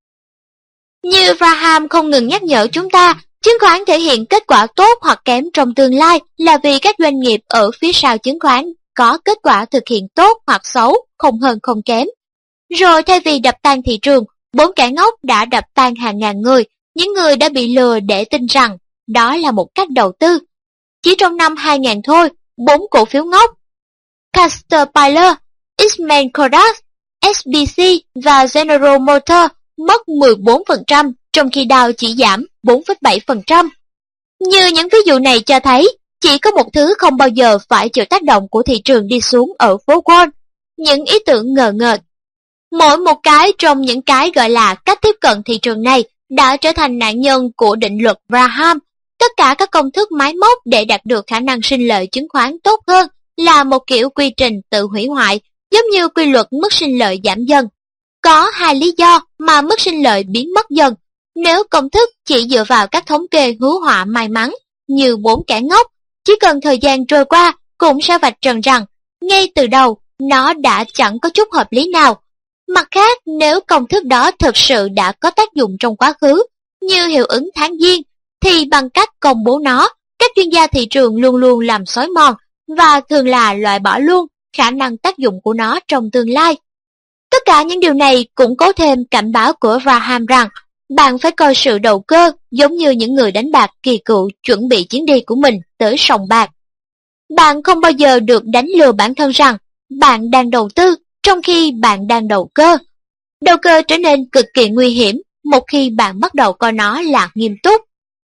Như Graham không ngừng nhắc nhở chúng ta, chứng khoán thể hiện kết quả tốt hoặc kém trong tương lai là vì các doanh nghiệp ở phía sau chứng khoán có kết quả thực hiện tốt hoặc xấu, không hơn không kém. Rồi thay vì đập tan thị trường, 4 kẻ ngốc đã đập tan hàng ngàn người, những người đã bị lừa để tin rằng đó là một cách đầu tư. Chỉ trong năm 2000 thôi, 4 cổ phiếu ngốc Caterpillar, Eastman Kodak, SBC và General Motors mất 14%, trong khi Dow chỉ giảm 4,7%. Như những ví dụ này cho thấy, chỉ có một thứ không bao giờ phải chịu tác động của thị trường đi xuống ở phố Wall: những ý tưởng ngờ ngợt. Mỗi một cái trong những cái gọi là cách tiếp cận thị trường này đã trở thành nạn nhân của định luật Graham. Tất cả các công thức máy móc để đạt được khả năng sinh lợi chứng khoán tốt hơn là một kiểu quy trình tự hủy hoại, giống như quy luật mức sinh lợi giảm dần. Có hai lý do mà mức sinh lợi biến mất dần. Nếu công thức chỉ dựa vào các thống kê hứa họa may mắn như 4 kẻ ngốc, chỉ cần thời gian trôi qua cũng sẽ vạch trần rằng ngay từ đầu nó đã chẳng có chút hợp lý nào. Mặt khác, nếu công thức đó thực sự đã có tác dụng trong quá khứ, như hiệu ứng tháng giêng, thì bằng cách công bố nó, các chuyên gia thị trường luôn luôn làm xói mòn và thường là loại bỏ luôn khả năng tác dụng của nó trong tương lai. Tất cả những điều này cũng có thêm cảnh báo của Graham rằng bạn phải coi sự đầu cơ giống như những người đánh bạc kỳ cựu chuẩn bị chuyến đi của mình tới sòng bạc. Bạn không bao giờ được đánh lừa bản thân rằng bạn đang đầu tư trong khi bạn đang đầu cơ. Đầu cơ trở nên cực kỳ nguy hiểm một khi bạn bắt đầu coi nó là nghiêm túc.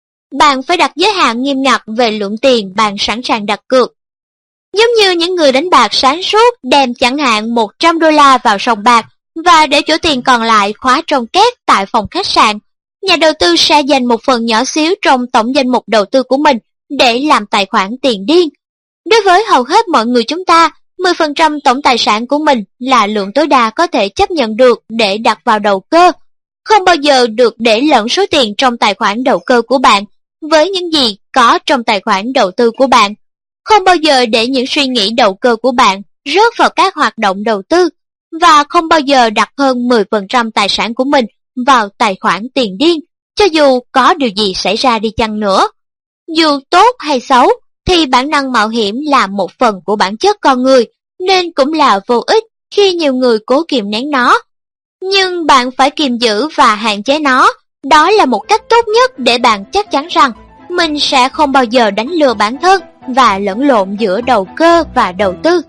Bạn phải đặt giới hạn nghiêm ngặt về lượng tiền bạn sẵn sàng đặt cược. Giống như những người đánh bạc sáng suốt đem chẳng hạn 100 đô la vào sòng bạc và để chỗ tiền còn lại khóa trong két tại phòng khách sạn, nhà đầu tư sẽ dành một phần nhỏ xíu trong tổng danh mục đầu tư của mình để làm tài khoản tiền điên. Đối với hầu hết mọi người chúng ta, 10% tổng tài sản của mình là lượng tối đa có thể chấp nhận được để đặt vào đầu cơ. Không bao giờ được để lẫn số tiền trong tài khoản đầu cơ của bạn với những gì có trong tài khoản đầu tư của bạn. Không bao giờ để những suy nghĩ đầu cơ của bạn rớt vào các hoạt động đầu tư, và không bao giờ đặt hơn 10% tài sản của mình vào tài khoản tiền điên, cho dù có điều gì xảy ra đi chăng nữa. Dù tốt hay xấu, thì bản năng mạo hiểm là một phần của bản chất con người, nên cũng là vô ích khi nhiều người cố kìm nén nó. Nhưng bạn phải kiềm giữ và hạn chế nó. Đó là một cách tốt nhất để bạn chắc chắn rằng mình sẽ không bao giờ đánh lừa bản thân và lẫn lộn giữa đầu cơ và đầu tư.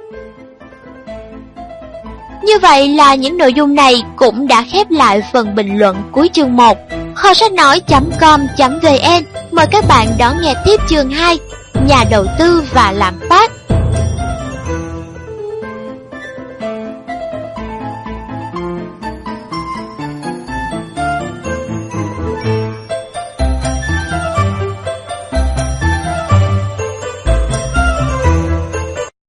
Như vậy là những nội dung này cũng đã khép lại phần bình luận cuối chương 1. Kho sách nói.com.vn mời các bạn đón nghe tiếp chương 2, nhà đầu tư và lạm phát.